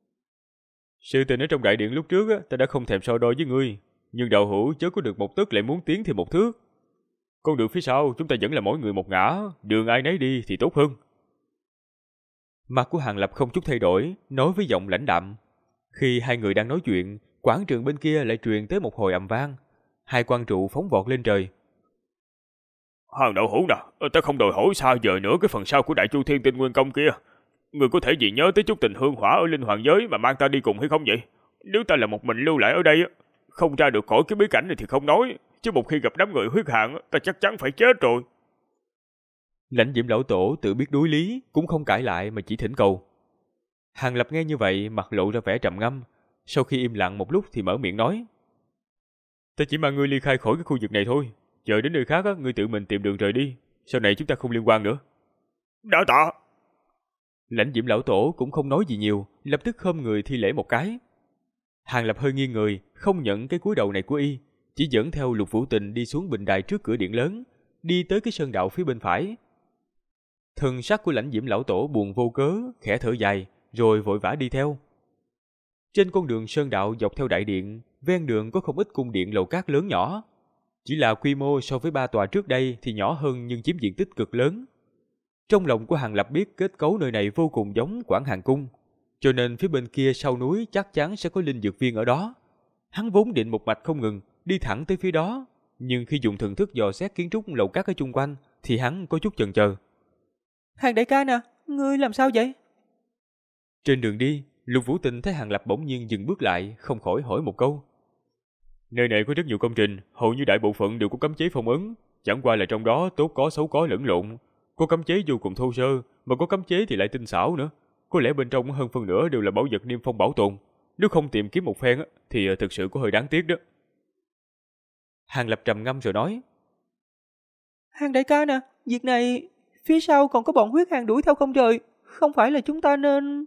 Sự tình ở trong đại điện lúc trước ta đã không thèm so đo với ngươi, nhưng đạo hữu chớ có được một tấc lại muốn tiến thêm một thước. Con đường phía sau chúng ta vẫn là mỗi người một ngã, đường ai nấy đi thì tốt hơn. Mặt của Hàng Lập không chút thay đổi, nói với giọng lãnh đạm. Khi hai người đang nói chuyện, quảng trường bên kia lại truyền tới một hồi ầm vang. Hai quang trụ phóng vọt lên trời. Hàng đạo hữu nè, ta không đòi hỏi xa vời nữa cái phần sau của Đại Chu Thiên Tinh Nguyên Công kia. Người có thể gì nhớ tới chút tình hương hỏa ở linh hoàng giới mà mang ta đi cùng hay không vậy? Nếu ta là một mình lưu lại ở đây, không ra được khỏi cái bí cảnh này thì không nói, chứ một khi gặp đám người Huyết Hạng, ta chắc chắn phải chết rồi. Lãnh Diễm lão tổ tự biết đối lý, cũng không cãi lại mà chỉ thỉnh cầu. Hàng Lập nghe như vậy, mặt lộ ra vẻ trầm ngâm. Sau khi im lặng một lúc thì mở miệng nói. Ta chỉ mang ngươi ly khai khỏi cái khu vực này thôi. Chờ đến nơi khác ngươi tự mình tìm đường rời đi. Sau này chúng ta không liên quan nữa. Đã tạ. Lãnh Diễm lão tổ cũng không nói gì nhiều, lập tức khom người thi lễ một cái. Hàng Lập hơi nghiêng người, không nhận cái cúi đầu này của y, chỉ dẫn theo Lục Vũ Tình đi xuống bình đài trước cửa điện lớn, đi tới cái sơn đạo phía bên phải. Thần sắc của Lãnh Diễm lão tổ buồn vô cớ, khẽ thở dài, rồi vội vã đi theo. Trên con đường sơn đạo dọc theo đại điện, ven đường có không ít cung điện lầu cát lớn nhỏ. Chỉ là quy mô so với 3 tòa trước đây thì nhỏ hơn nhưng chiếm diện tích cực lớn. Trong lòng của Hàng Lập biết kết cấu nơi này vô cùng giống Quảng Hàn Cung, cho nên phía bên kia sau núi chắc chắn sẽ có linh dược viên ở đó. Hắn vốn định một mạch không ngừng, đi thẳng tới phía đó, nhưng khi dùng thần thức dò xét kiến trúc lầu cát ở chung quanh thì hắn có chút chần chờ. Hàng đại ca nè, ngươi làm sao vậy? Trên đường đi, Lục Vũ Tình thấy Hàng Lập bỗng nhiên dừng bước lại, không khỏi hỏi một câu. Nơi này có rất nhiều công trình, hầu như đại bộ phận đều có cấm chế phong ấn, chẳng qua là trong đó tốt có xấu có lẫn lộn. Có cấm chế vô cùng thô sơ, mà có cấm chế thì lại tinh xảo nữa. Có lẽ bên trong hơn phân nửa đều là bảo vật niêm phong bảo tồn. Nếu không tìm kiếm một phen thì thực sự có hơi đáng tiếc đó. Hàng Lập trầm ngâm rồi nói. Hàng đại ca nè, việc này phía sau còn có bọn Huyết Hạng đuổi theo không trời, không phải là chúng ta nên...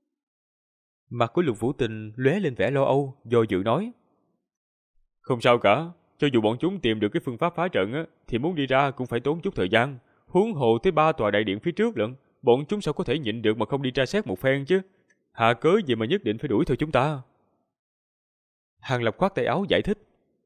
Mặt của Lục Vũ Tình lóe lên vẻ lo âu, do dự nói. Không sao cả, cho dù bọn chúng tìm được cái phương pháp phá trận thì muốn đi ra cũng phải tốn chút thời gian. Huống hồ tới 3 tòa đại điện phía trước lận, bọn chúng sao có thể nhịn được mà không đi tra xét một phen chứ? Hạ cớ gì mà nhất định phải đuổi theo chúng ta? Hàng Lập khoát tay áo giải thích.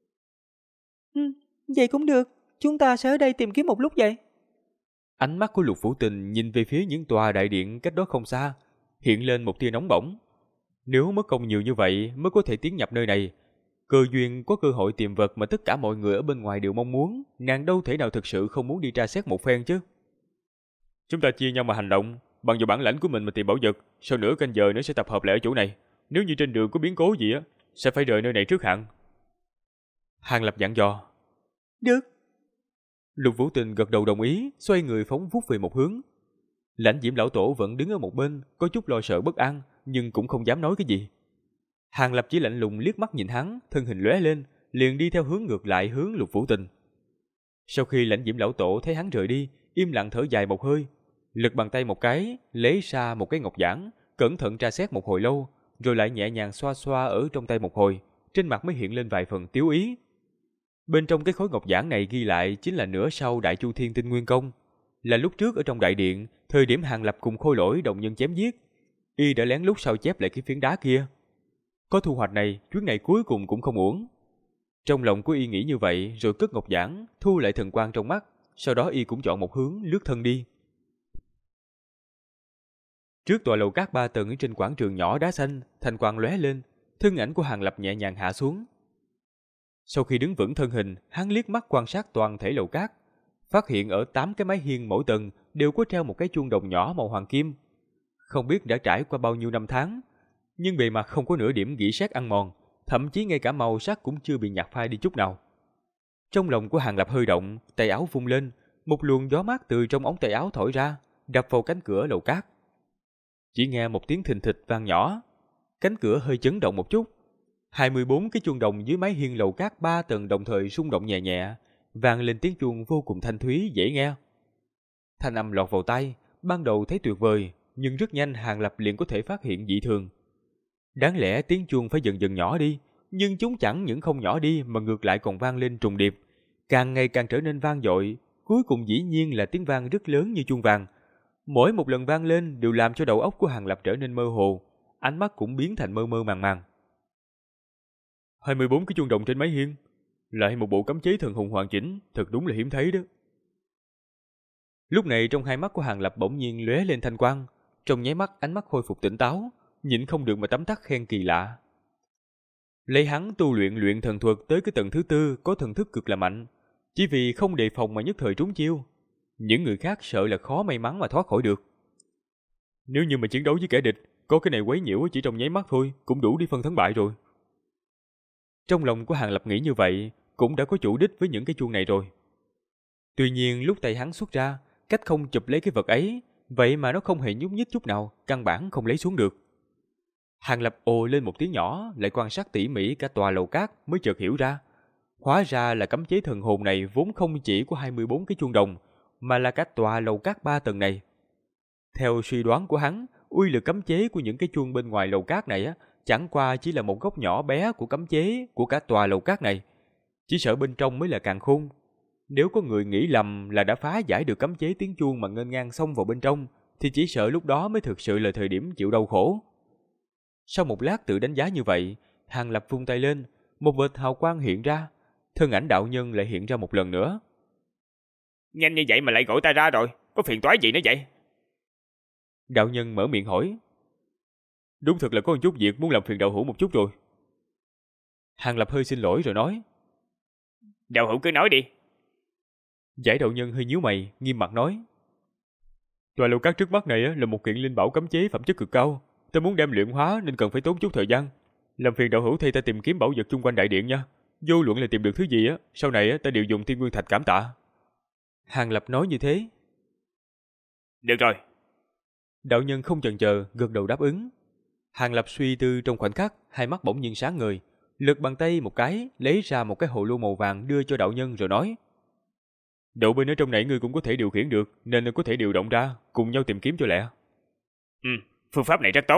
Vậy cũng được, chúng ta sẽ ở đây tìm kiếm một lúc vậy. Ánh mắt của Lục Vũ Tình nhìn về phía những tòa đại điện cách đó không xa, hiện lên một tia nóng bỏng. Nếu mất công nhiều như vậy mới có thể tiến nhập nơi này, cơ duyên có cơ hội tìm vật mà tất cả mọi người ở bên ngoài đều mong muốn, nàng đâu thể nào thực sự không muốn đi tra xét một phen chứ. Chúng ta chia nhau mà hành động, bằng vào bản lãnh của mình mà tìm bảo vật, sau nửa canh giờ nữa sẽ tập hợp lại ở chỗ này. Nếu như trên đường có biến cố gì sẽ phải rời nơi này trước hạn. Hàng Lập dặn dò. Được. Lục Vũ Tình gật đầu đồng ý, xoay người phóng vút về một hướng. Lãnh Diễm lão tổ vẫn đứng ở một bên, có chút lo sợ bất an, nhưng cũng không dám nói cái gì. Hàng Lập chỉ lạnh lùng liếc mắt nhìn hắn, thân hình lóe lên, liền đi theo hướng ngược lại hướng Lục Vũ Tình. Sau khi Lãnh Diễm lão tổ thấy hắn rời đi, im lặng thở dài một hơi, lật bàn tay một cái, lấy ra một cái ngọc giản, cẩn thận tra xét một hồi lâu, rồi lại nhẹ nhàng xoa xoa ở trong tay một hồi, trên mặt mới hiện lên vài phần tiếu ý. Bên trong cái khối ngọc giản này ghi lại chính là nửa sau Đại Chu Thiên Tinh Nguyên Công, là lúc trước ở trong đại điện, thời điểm Hàng Lập cùng Khôi Lỗi đồng nhân chém giết, y đã lén lút sao chép lại cái phiến đá kia. Có thu hoạch này, chuyến này cuối cùng cũng không uổng. Trong lòng của y nghĩ như vậy rồi cất ngọc giản, thu lại thần quang trong mắt, sau đó y cũng chọn một hướng lướt thân đi. Trước tòa lầu cát 3 tầng ở trên quảng trường nhỏ đá xanh, thanh quang lóe lên, thân ảnh của Hàng Lập nhẹ nhàng hạ xuống. Sau khi đứng vững thân hình, hắn liếc mắt quan sát toàn thể lầu cát, phát hiện ở 8 cái mái hiên mỗi tầng đều có treo một cái chuông đồng nhỏ màu hoàng kim. Không biết đã trải qua bao nhiêu năm tháng, nhưng bề mặt không có nửa điểm rỉ sét ăn mòn, thậm chí ngay cả màu sắc cũng chưa bị nhạt phai đi chút nào. Trong lòng của Hàng Lập hơi động, tay áo vung lên, một luồng gió mát từ trong ống tay áo thổi ra, đập vào cánh cửa lầu cát. Chỉ nghe một tiếng thình thịch vang nhỏ, cánh cửa hơi chấn động một chút. 24 cái chuông đồng dưới mái hiên lầu cát 3 tầng đồng thời rung động nhẹ nhẹ, vang lên tiếng chuông vô cùng thanh thúy dễ nghe. Thanh âm lọt vào tai, ban đầu thấy tuyệt vời, nhưng rất nhanh Hàng Lập liền có thể phát hiện dị thường. Đáng lẽ tiếng chuông phải dần dần nhỏ đi, nhưng chúng chẳng những không nhỏ đi mà ngược lại còn vang lên trùng điệp, càng ngày càng trở nên vang dội, cuối cùng dĩ nhiên là tiếng vang rất lớn như chuông vàng. Mỗi một lần vang lên đều làm cho đầu óc của Hàng Lập trở nên mơ hồ, ánh mắt cũng biến thành mơ mơ màng màng. 24 cái chuông đồng trên mái hiên, lại một bộ cấm chế thần hồn hoàn chỉnh, thật đúng là hiếm thấy đó. Lúc này trong hai mắt của Hàng Lập bỗng nhiên lóe lên thanh quang, trong nháy mắt ánh mắt khôi phục tỉnh táo, nhịn không được mà tấm tắc khen kỳ lạ. Lấy hắn tu luyện thần thuật tới cái tầng thứ 4 có thần thức cực là mạnh, chỉ vì không đề phòng mà nhất thời trúng chiêu. Những người khác sợ là khó may mắn mà thoát khỏi được. Nếu như mà chiến đấu với kẻ địch, có cái này quấy nhiễu chỉ trong nháy mắt thôi, cũng đủ đi phân thắng bại rồi. Trong lòng của Hàng Lập nghĩ như vậy, cũng đã có chủ đích với những cái chuông này rồi. Tuy nhiên lúc tay hắn xuất ra, cách không chụp lấy cái vật ấy, vậy mà nó không hề nhúc nhích chút nào, căn bản không lấy xuống được. Hàng Lập ồ lên một tiếng nhỏ, lại quan sát tỉ mỉ cả tòa lầu cát mới chợt hiểu ra. Hóa ra là cấm chế thần hồn này vốn không chỉ có 24 cái chuông đồng, mà là cả tòa lầu cát 3 tầng này. Theo suy đoán của hắn, uy lực cấm chế của những cái chuông bên ngoài lầu cát này chẳng qua chỉ là một góc nhỏ bé của cấm chế của cả tòa lầu cát này. Chỉ sợ bên trong mới là càn khôn. Nếu có người nghĩ lầm là đã phá giải được cấm chế tiếng chuông mà nghênh ngang xông vào bên trong, thì chỉ sợ lúc đó mới thực sự là thời điểm chịu đau khổ. Sau một lát tự đánh giá như vậy, Hàng Lập vung tay lên, một vệt hào quang hiện ra, thân ảnh đạo nhân lại hiện ra một lần nữa. Nhanh như vậy mà lại gọi ta ra rồi, có phiền toái gì nữa vậy? Đạo nhân mở miệng hỏi. Đúng thật là có một chút việc muốn làm phiền đạo hữu một chút rồi. Hàng Lập hơi xin lỗi rồi nói. Đạo hữu cứ nói đi. Giải đạo nhân hơi nhíu mày, nghiêm mặt nói. Tòa lầu cát trước mắt này là một kiện linh bảo cấm chế phẩm chất cực cao, ta muốn đem luyện hóa nên cần phải tốn chút thời gian. Làm phiền đạo hữu thay ta tìm kiếm bảo vật chung quanh đại điện nha. Vô luận là tìm được thứ gì sau này ta đều dùng Thiên Nguyên Thạch cảm tạ. Hàng Lập nói như thế. Được rồi. Đạo nhân không chần chờ, gật đầu đáp ứng. Hàng Lập suy tư trong khoảnh khắc, hai mắt bỗng nhiên sáng ngời, lật bàn tay một cái, lấy ra một cái hồ lô màu vàng đưa cho đạo nhân rồi nói. Độ bên ở trong này ngươi cũng có thể điều khiển được, nên có thể điều động ra, cùng nhau tìm kiếm cho lẹ. Phương pháp này rất tốt.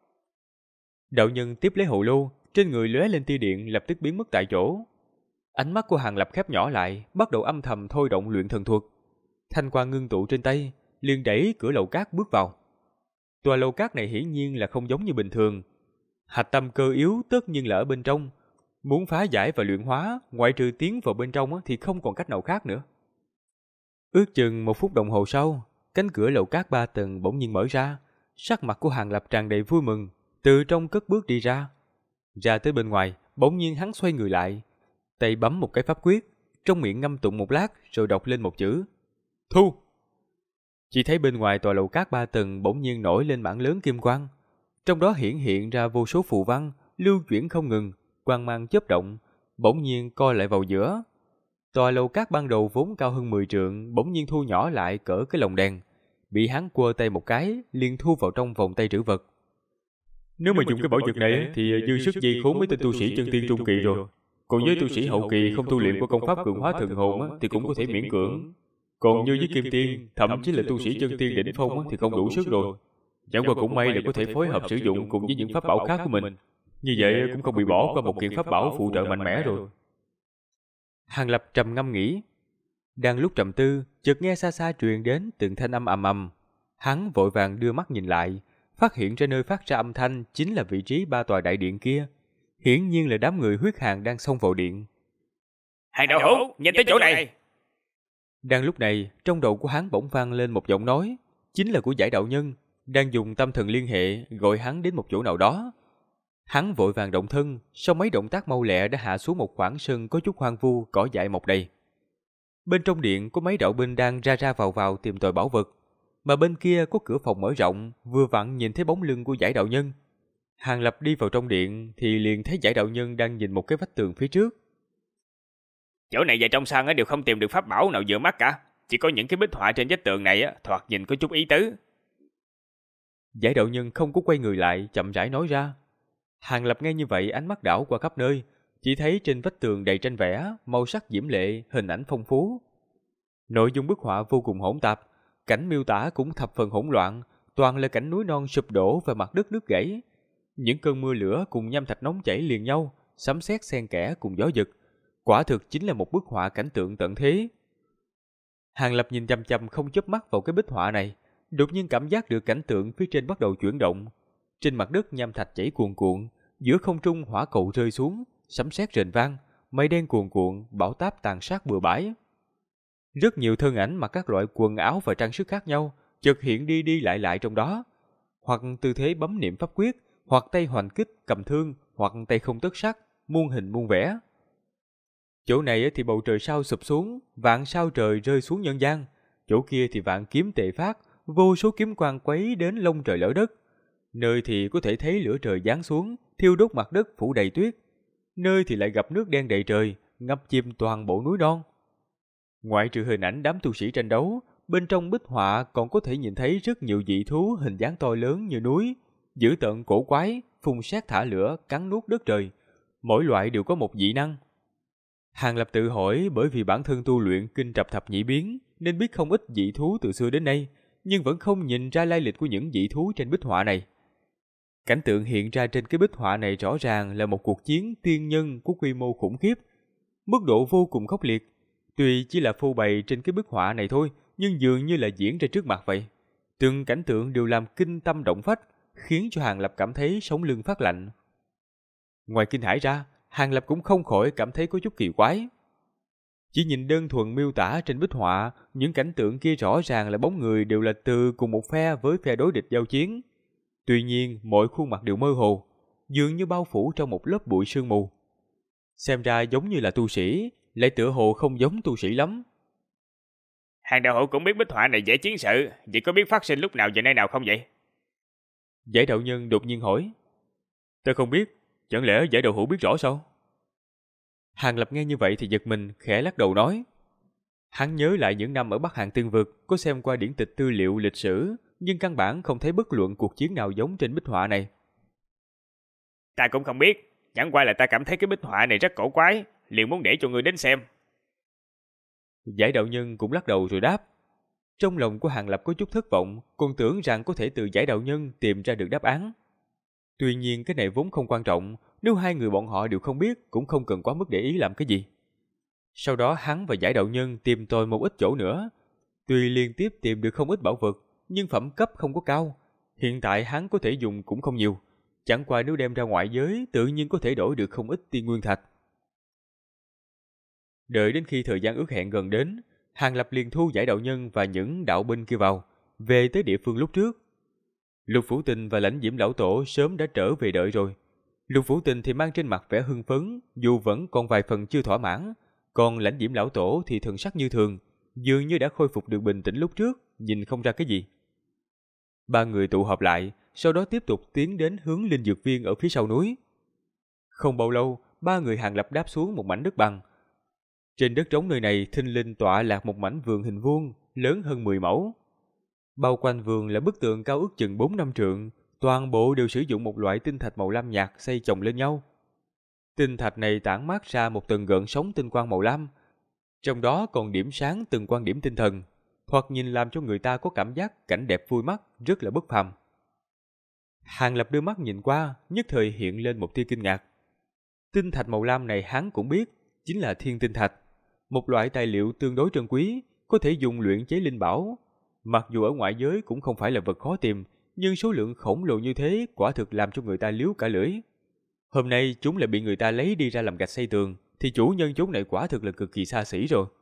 Đạo nhân tiếp lấy hồ lô, trên người lóe lên tia điện lập tức biến mất tại chỗ. Ánh mắt của Hàng Lập khép nhỏ lại, bắt đầu âm thầm thôi động luyện thần thuật. Thanh quang ngưng tụ trên tay, liền đẩy cửa lầu cát bước vào. Tòa lầu cát này hiển nhiên là không giống như bình thường. Hạch tâm cơ yếu tất nhiên là ở bên trong. Muốn phá giải và luyện hóa, ngoại trừ tiến vào bên trong thì không còn cách nào khác nữa. Ước chừng 1 phút đồng hồ sau, cánh cửa lầu cát 3 tầng bỗng nhiên mở ra. Sắc mặt của Hàng Lập tràn đầy vui mừng, từ trong cất bước đi ra. Ra tới bên ngoài, bỗng nhiên hắn xoay người lại, tay bấm một cái pháp quyết, trong miệng ngâm tụng một lát rồi đọc lên một chữ. Thu! Chỉ thấy bên ngoài tòa lầu cát 3 tầng bỗng nhiên nổi lên mảng lớn kim quang. Trong đó hiển hiện ra vô số phù văn, lưu chuyển không ngừng, quang mang chớp động, bỗng nhiên co lại vào giữa. Tòa lầu cát ban đầu vốn cao hơn 10 trượng, bỗng nhiên thu nhỏ lại cỡ cái lồng đèn, bị hắn quơ tay một cái, liền thu vào trong vòng tay trữ vật. Nếu mà dùng cái bảo vật này thì dư sức dây khốn mấy tên tu sĩ chân tiên trung kỳ rồi. Còn với tu sĩ hậu kỳ không tu luyện qua công pháp cường hóa thần hồn thì cũng có thể miễn cưỡng. Còn như với kim tiên, thậm chí là tu sĩ chân tiên đỉnh phong thì không đủ sức rồi. Chẳng qua cũng may là có thể phối hợp sử dụng cùng với những pháp bảo khác của mình. Như vậy cũng không bị bỏ qua một kiện pháp bảo phụ trợ mạnh mẽ rồi. Hàng Lập trầm ngâm nghĩ. Đang lúc trầm tư, chợt nghe xa xa truyền đến từng thanh âm ầm ầm. Hắn vội vàng đưa mắt nhìn lại, phát hiện ra nơi phát ra âm thanh chính là vị trí 3 tòa đại điện kia. Hiển nhiên là đám người huyết hàn đang xông vào điện. Hàng đạo hữu, nhìn tới chỗ này. Đang lúc này, trong đầu của hắn bỗng vang lên một giọng nói, chính là của Giải đạo nhân, đang dùng tâm thần liên hệ gọi hắn đến một chỗ nào đó. Hắn vội vàng động thân, sau mấy động tác mau lẹ đã hạ xuống một khoảng sân có chút hoang vu, cỏ dại mọc đầy. Bên trong điện có mấy đạo binh đang ra ra vào tìm tòi bảo vật, mà bên kia có cửa phòng mở rộng, vừa vặn nhìn thấy bóng lưng của Giải đạo nhân. Hàng Lập đi vào trong điện thì liền thấy Giải đạo nhân đang nhìn một cái vách tường phía trước. Chỗ này và trong sân đều không tìm được pháp bảo nào vừa mắt cả, chỉ có những cái bích họa trên vách tường này thoạt nhìn có chút ý tứ. Giải đạo nhân không có quay người lại, chậm rãi nói ra. Hàng Lập nghe như vậy, ánh mắt đảo qua khắp nơi, chỉ thấy trên vách tường đầy tranh vẽ, màu sắc diễm lệ, hình ảnh phong phú. Nội dung bức họa vô cùng hỗn tạp, cảnh miêu tả cũng thập phần hỗn loạn, toàn là cảnh núi non sụp đổ và mặt đất nứt gãy. Những cơn mưa lửa cùng nham thạch nóng chảy liền nhau, sấm sét xen kẽ cùng gió giật. Quả thực chính là một bức họa cảnh tượng tận thế. Hàng Lập nhìn chằm chằm không chớp mắt vào cái bích họa này, đột nhiên cảm giác được cảnh tượng phía trên bắt đầu chuyển động. Trên mặt đất nham thạch chảy cuồn cuộn, giữa không trung hỏa cầu rơi xuống, sấm sét rền vang, mây đen cuồn cuộn, bão táp tàn sát bừa bãi. Rất nhiều thân ảnh mặc các loại quần áo và trang sức khác nhau, chợt hiện đi đi lại trong đó, hoặc tư thế bấm niệm pháp quyết, hoặc tay hoành kích cầm thương, hoặc tay không tất sắc, muôn hình muôn vẻ. Chỗ này thì bầu trời sao sụp xuống, vạn sao trời rơi xuống nhân gian, chỗ kia thì vạn kiếm tề phát, vô số kiếm quang quấy đến lông trời lở đất. Nơi thì có thể thấy lửa trời giáng xuống, thiêu đốt mặt đất phủ đầy tuyết, nơi thì lại gặp nước đen đầy trời, ngập chìm toàn bộ núi non. Ngoại trừ hình ảnh đám tu sĩ tranh đấu, bên trong bích họa còn có thể nhìn thấy rất nhiều dị thú hình dáng to lớn như núi, dữ tợn cổ quái, phun sét thả lửa, cắn nuốt đất trời. Mỗi loại đều có một dị năng. Hàng Lập tự hỏi, bởi vì bản thân tu luyện kinh trập thập nhị biến nên biết không ít dị thú từ xưa đến nay, nhưng vẫn không nhìn ra lai lịch của những dị thú trên bích họa này. Cảnh tượng hiện ra trên cái bích họa này rõ ràng là một cuộc chiến tiên nhân của quy mô khủng khiếp, mức độ vô cùng khốc liệt. Tuy chỉ là phô bày trên cái bức họa này thôi, nhưng dường như là diễn ra trước mặt vậy. Từng cảnh tượng đều làm kinh tâm động phách, khiến cho Hàng Lập cảm thấy sống lưng phát lạnh. Ngoài kinh hãi ra, Hàng Lập cũng không khỏi cảm thấy có chút kỳ quái. Chỉ nhìn đơn thuần miêu tả trên bích họa, những cảnh tượng kia rõ ràng là bóng người đều là từ cùng một phe với phe đối địch giao chiến. Tuy nhiên, mọi khuôn mặt đều mơ hồ, dường như bao phủ trong một lớp bụi sương mù. Xem ra giống như là tu sĩ, lại tựa hồ không giống tu sĩ lắm. Hàng đạo hữu cũng biết bích họa này dễ chiến sự, vậy có biết phát sinh lúc nào và nơi nào không vậy? Giải đạo nhân đột nhiên hỏi. Ta không biết, chẳng lẽ giải đạo hữu biết rõ sao? Hàng Lập nghe như vậy thì giật mình, khẽ lắc đầu nói. Hắn nhớ lại những năm ở Bắc Hàn Tương Vực, có xem qua điển tịch tư liệu lịch sử, nhưng căn bản không thấy bất luận cuộc chiến nào giống trên bích họa này. Ta cũng không biết, chẳng qua là ta cảm thấy cái bích họa này rất cổ quái, liền muốn để cho ngươi đến xem. Giải đạo nhân cũng lắc đầu rồi đáp. Trong lòng của Hàng Lập có chút thất vọng, còn tưởng rằng có thể từ giải đạo nhân tìm ra được đáp án. Tuy nhiên cái này vốn không quan trọng, nếu hai người bọn họ đều không biết cũng không cần quá mức để ý làm cái gì. Sau đó hắn và giải đạo nhân tìm tòi một ít chỗ nữa. Tuy liên tiếp tìm được không ít bảo vật, nhưng phẩm cấp không có cao. Hiện tại hắn có thể dùng cũng không nhiều. Chẳng qua nếu đem ra ngoại giới, tự nhiên có thể đổi được không ít tiên nguyên thạch. Đợi đến khi thời gian ước hẹn gần đến, Hàng Lập liền thu giải đạo nhân và những đạo binh kia vào, về tới địa phương lúc trước. Lục Phủ Tình và Lãnh Diễm lão tổ sớm đã trở về đợi rồi. Lục Phủ Tình thì mang trên mặt vẻ hưng phấn, dù vẫn còn vài phần chưa thỏa mãn, còn Lãnh Diễm lão tổ thì thần sắc như thường, dường như đã khôi phục được bình tĩnh lúc trước, nhìn không ra cái gì. Ba người tụ họp lại, sau đó tiếp tục tiến đến hướng linh dược viên ở phía sau núi. Không bao lâu, ba người Hàng Lập đáp xuống một mảnh đất bằng. Trên đất trống nơi này thình lình tọa lạc một mảnh vườn hình vuông, lớn hơn 10 mẫu. Bao quanh vườn là bức tường cao ước chừng 4-5 trượng, toàn bộ đều sử dụng một loại tinh thạch màu lam nhạt xây chồng lên nhau. Tinh thạch này tản mát ra một tầng gợn sóng tinh quang màu lam, trong đó còn điểm sáng từng quan điểm tinh thần, thoạt nhìn làm cho người ta có cảm giác cảnh đẹp vui mắt, rất là bất phàm. Hàng Lập đưa mắt nhìn qua, nhất thời hiện lên một tia kinh ngạc. Tinh thạch màu lam này hắn cũng biết, chính là thiên tinh thạch, một loại tài liệu tương đối trân quý, có thể dùng luyện chế linh bảo. Mặc dù ở ngoại giới cũng không phải là vật khó tìm, nhưng số lượng khổng lồ như thế quả thực làm cho người ta liếu cả lưỡi. Hôm nay chúng lại bị người ta lấy đi ra làm gạch xây tường, thì chủ nhân chốn này quả thực là cực kỳ xa xỉ rồi.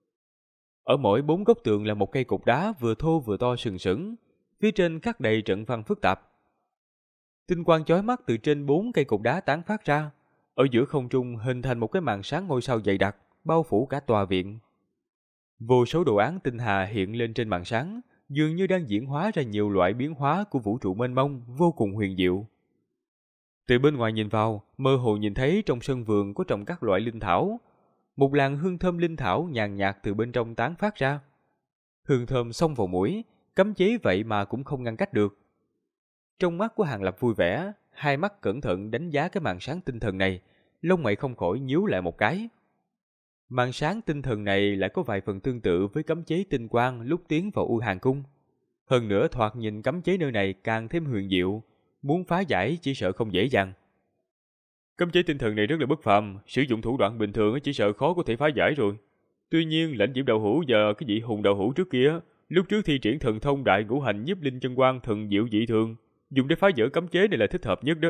Ở mỗi 4 góc tường là một cây cột đá vừa thô vừa to sừng sững, phía trên khắc đầy trận văn phức tạp. Tinh quang chói mắt từ trên 4 cây cột đá tán phát ra, ở giữa không trung hình thành một cái màn sáng ngôi sao dày đặc, bao phủ cả tòa viện. Vô số đồ án tinh hà hiện lên trên màn sáng, dường như đang diễn hóa ra nhiều loại biến hóa của vũ trụ mênh mông, vô cùng huyền diệu. Từ bên ngoài nhìn vào, mơ hồ nhìn thấy trong sân vườn có trồng các loại linh thảo. Một làn hương thơm linh thảo nhàn nhạt từ bên trong tán phát ra. Hương thơm xông vào mũi, cấm chế vậy mà cũng không ngăn cách được. Trong mắt của Hàng Lập vui vẻ, hai mắt cẩn thận đánh giá cái màn sáng tinh thần này, lông mày không khỏi nhíu lại một cái. Màn sáng tinh thần này lại có vài phần tương tự với cấm chế tinh quang lúc tiến vào U Hàng Cung. Hơn nữa thoạt nhìn cấm chế nơi này càng thêm huyền diệu, muốn phá giải chỉ sợ không dễ dàng. Cấm chế tinh thần này rất là bất phàm, sử dụng thủ đoạn bình thường chỉ sợ khó có thể phá giải rồi. Tuy nhiên lãnh diễm đạo hữu và cái vị hùng đạo hữu trước kia, lúc trước thi triển thần thông đại ngũ hành nhiếp linh chân quang thần diệu dị thường, dùng để phá vỡ cấm chế này là thích hợp nhất đó.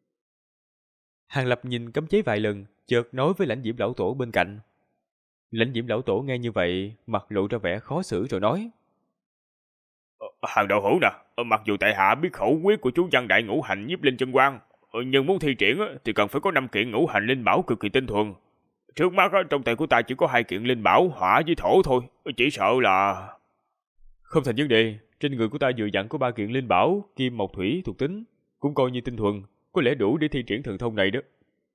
Hàng Lập nhìn cấm chế vài lần, chợt nói với lãnh diễm lão tổ bên cạnh. Lãnh diễm lão tổ nghe như vậy, mặt lộ ra vẻ khó xử rồi nói. Hàng đạo hữu nè, mặc dù tại hạ biết khẩu quyết của chú văn đại ngũ hành nhiếp linh chân quang, nhưng muốn thi triển thì cần phải có 5 kiện ngũ hành linh bảo cực kỳ tinh thuần. Trước mắt trong tay của ta chỉ có 2 kiện linh bảo hỏa với thổ thôi, chỉ sợ là... Không thành vấn đề, trên người của ta vừa dặn có 3 kiện linh bảo, kim mộc thủy thuộc tính, cũng coi như tinh thuần, có lẽ đủ để thi triển thần thông này đó.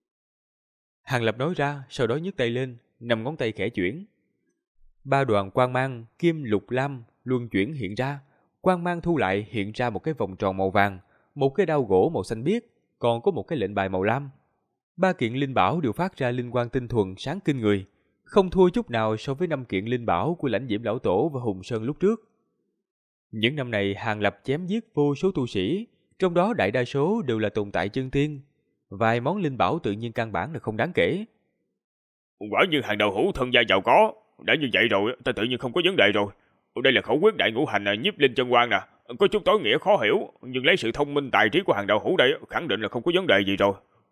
Hàng Lập nói ra, sau đó nhấc tay lên, 5 ngón tay khẽ chuyển. 3 đoàn quang mang, kim lục lam, luân chuyển hiện ra, quang mang thu lại hiện ra một cái vòng tròn màu vàng, một cái đao gỗ màu xanh biếc, còn có một cái lệnh bài màu lam. 3 kiện linh bảo đều phát ra linh quang tinh thuần sáng kinh người, không thua chút nào so với 5 kiện linh bảo của lãnh diễm lão tổ và Hùng Sơn lúc trước. Những năm này Hàng Lập chém giết vô số tu sĩ, trong đó đại đa số đều là tồn tại chân tiên. Vài món linh bảo tự nhiên căn bản là không đáng kể. Quả nhiên Hàng đạo hữu thân gia giàu có, đã như vậy rồi ta tự nhiên không có vấn đề rồi. Đây là khẩu quyết đại ngũ hành nhiếp linh chân quang nè, có chút tối nghĩa khó hiểu, nhưng lấy sự thông minh tài trí của Hàng đạo hữu đây khẳng định là không có vấn đề gì rồi.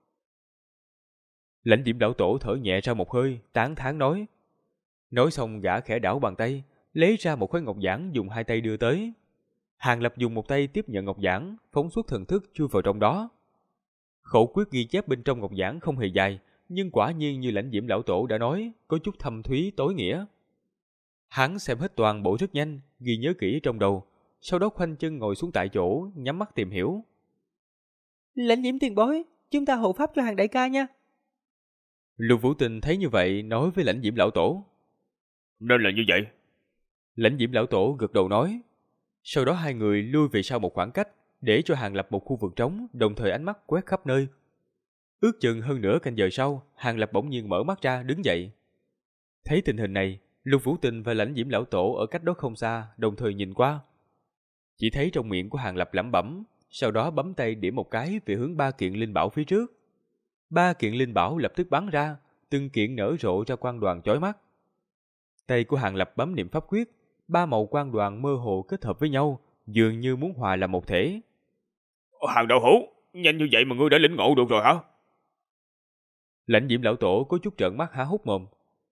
Lãnh diễm lão tổ thở nhẹ ra một hơi, tán thán nói. Nói xong gã khẽ đảo bàn tay, lấy ra một khối ngọc giản dùng 2 tay đưa tới. Hàng Lập dùng một tay tiếp nhận ngọc giản, phóng xuất thần thức chui vào trong đó. Khẩu quyết ghi chép bên trong ngọc giản không hề dài, nhưng quả nhiên như lãnh diễm lão tổ đã nói, có chút thâm thúy tối nghĩa. Hắn xem hết toàn bộ rất nhanh, ghi nhớ kỹ trong đầu, sau đó khoanh chân ngồi xuống tại chỗ, nhắm mắt tìm hiểu. Lãnh diễm tiền bối, chúng ta hộ pháp cho Hàng đại ca nha. Lục Vũ Tình thấy như vậy nói với lãnh diễm lão tổ. Nên là như vậy. Lãnh diễm lão tổ gật đầu nói. Sau đó hai người lui về sau một khoảng cách, để cho Hàng Lập một khu vực trống, đồng thời ánh mắt quét khắp nơi. Ước chừng hơn nửa canh giờ sau, Hàng Lập bỗng nhiên mở mắt ra đứng dậy. Thấy tình hình này, Lục Vũ Tình và lãnh diễm lão tổ ở cách đó không xa, đồng thời nhìn qua. Chỉ thấy trong miệng của Hàng Lập lẩm bẩm, sau đó bấm tay điểm một cái về hướng 3 kiện linh bảo phía trước. 3 kiện linh bảo lập tức bắn ra, từng kiện nở rộ ra quang đoàn chói mắt. Tay của Hàng Lập bấm niệm pháp quyết, 3 màu quang đoàn mơ hồ kết hợp với nhau, dường như muốn hòa làm một thể. Hàng đạo hữu, nhanh như vậy mà ngươi đã lĩnh ngộ được rồi hả? Lãnh diễm lão tổ có chút trợn mắt há hốc mồm.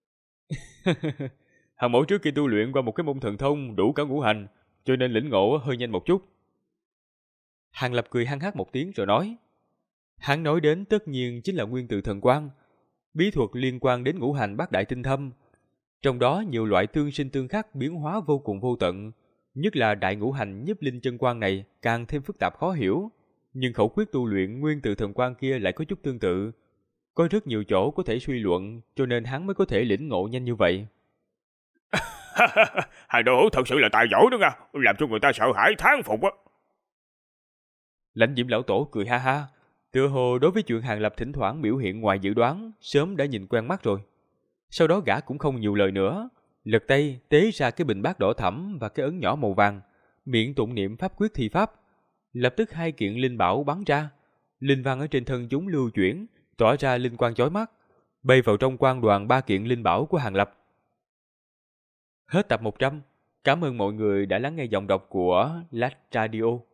Hàng mẫu trước khi tu luyện qua một cái môn thần thông đủ cả ngũ hành, cho nên lĩnh ngộ hơi nhanh một chút. Hàng Lập cười hăng hắc một tiếng rồi nói. Hắn nói đến tất nhiên chính là nguyên tử thần quang, bí thuật liên quan đến ngũ hành bát đại tinh thâm. Trong đó nhiều loại tương sinh tương khắc biến hóa vô cùng vô tận, nhất là đại ngũ hành nhiếp linh chân quang này càng thêm phức tạp khó hiểu. Nhưng khẩu quyết tu luyện nguyên tử thần quang kia lại có chút tương tự, có rất nhiều chỗ có thể suy luận, cho nên hắn mới có thể lĩnh ngộ nhanh như vậy. Hàng đạo hữu thật sự là tài giỏi đó nha, làm cho người ta sợ hãi thán phục á. Lãnh diễm lão tổ cười ha ha, tựa hồ đối với chuyện Hàng Lập thỉnh thoảng biểu hiện ngoài dự đoán, sớm đã nhìn quen mắt rồi. Sau đó gã cũng không nhiều lời nữa, lật tay tế ra cái bình bát đỏ thẫm và cái ấn nhỏ màu vàng, miệng tụng niệm pháp quyết thi pháp. Lập tức 2 kiện linh bảo bắn ra, linh văn ở trên thân chúng lưu chuyển, tỏa ra linh quang chói mắt, bay vào trong quang đoàn 3 kiện linh bảo của Hàng Lập. Hết tập 100. Cảm ơn mọi người đã lắng nghe giọng đọc của Lách Radio.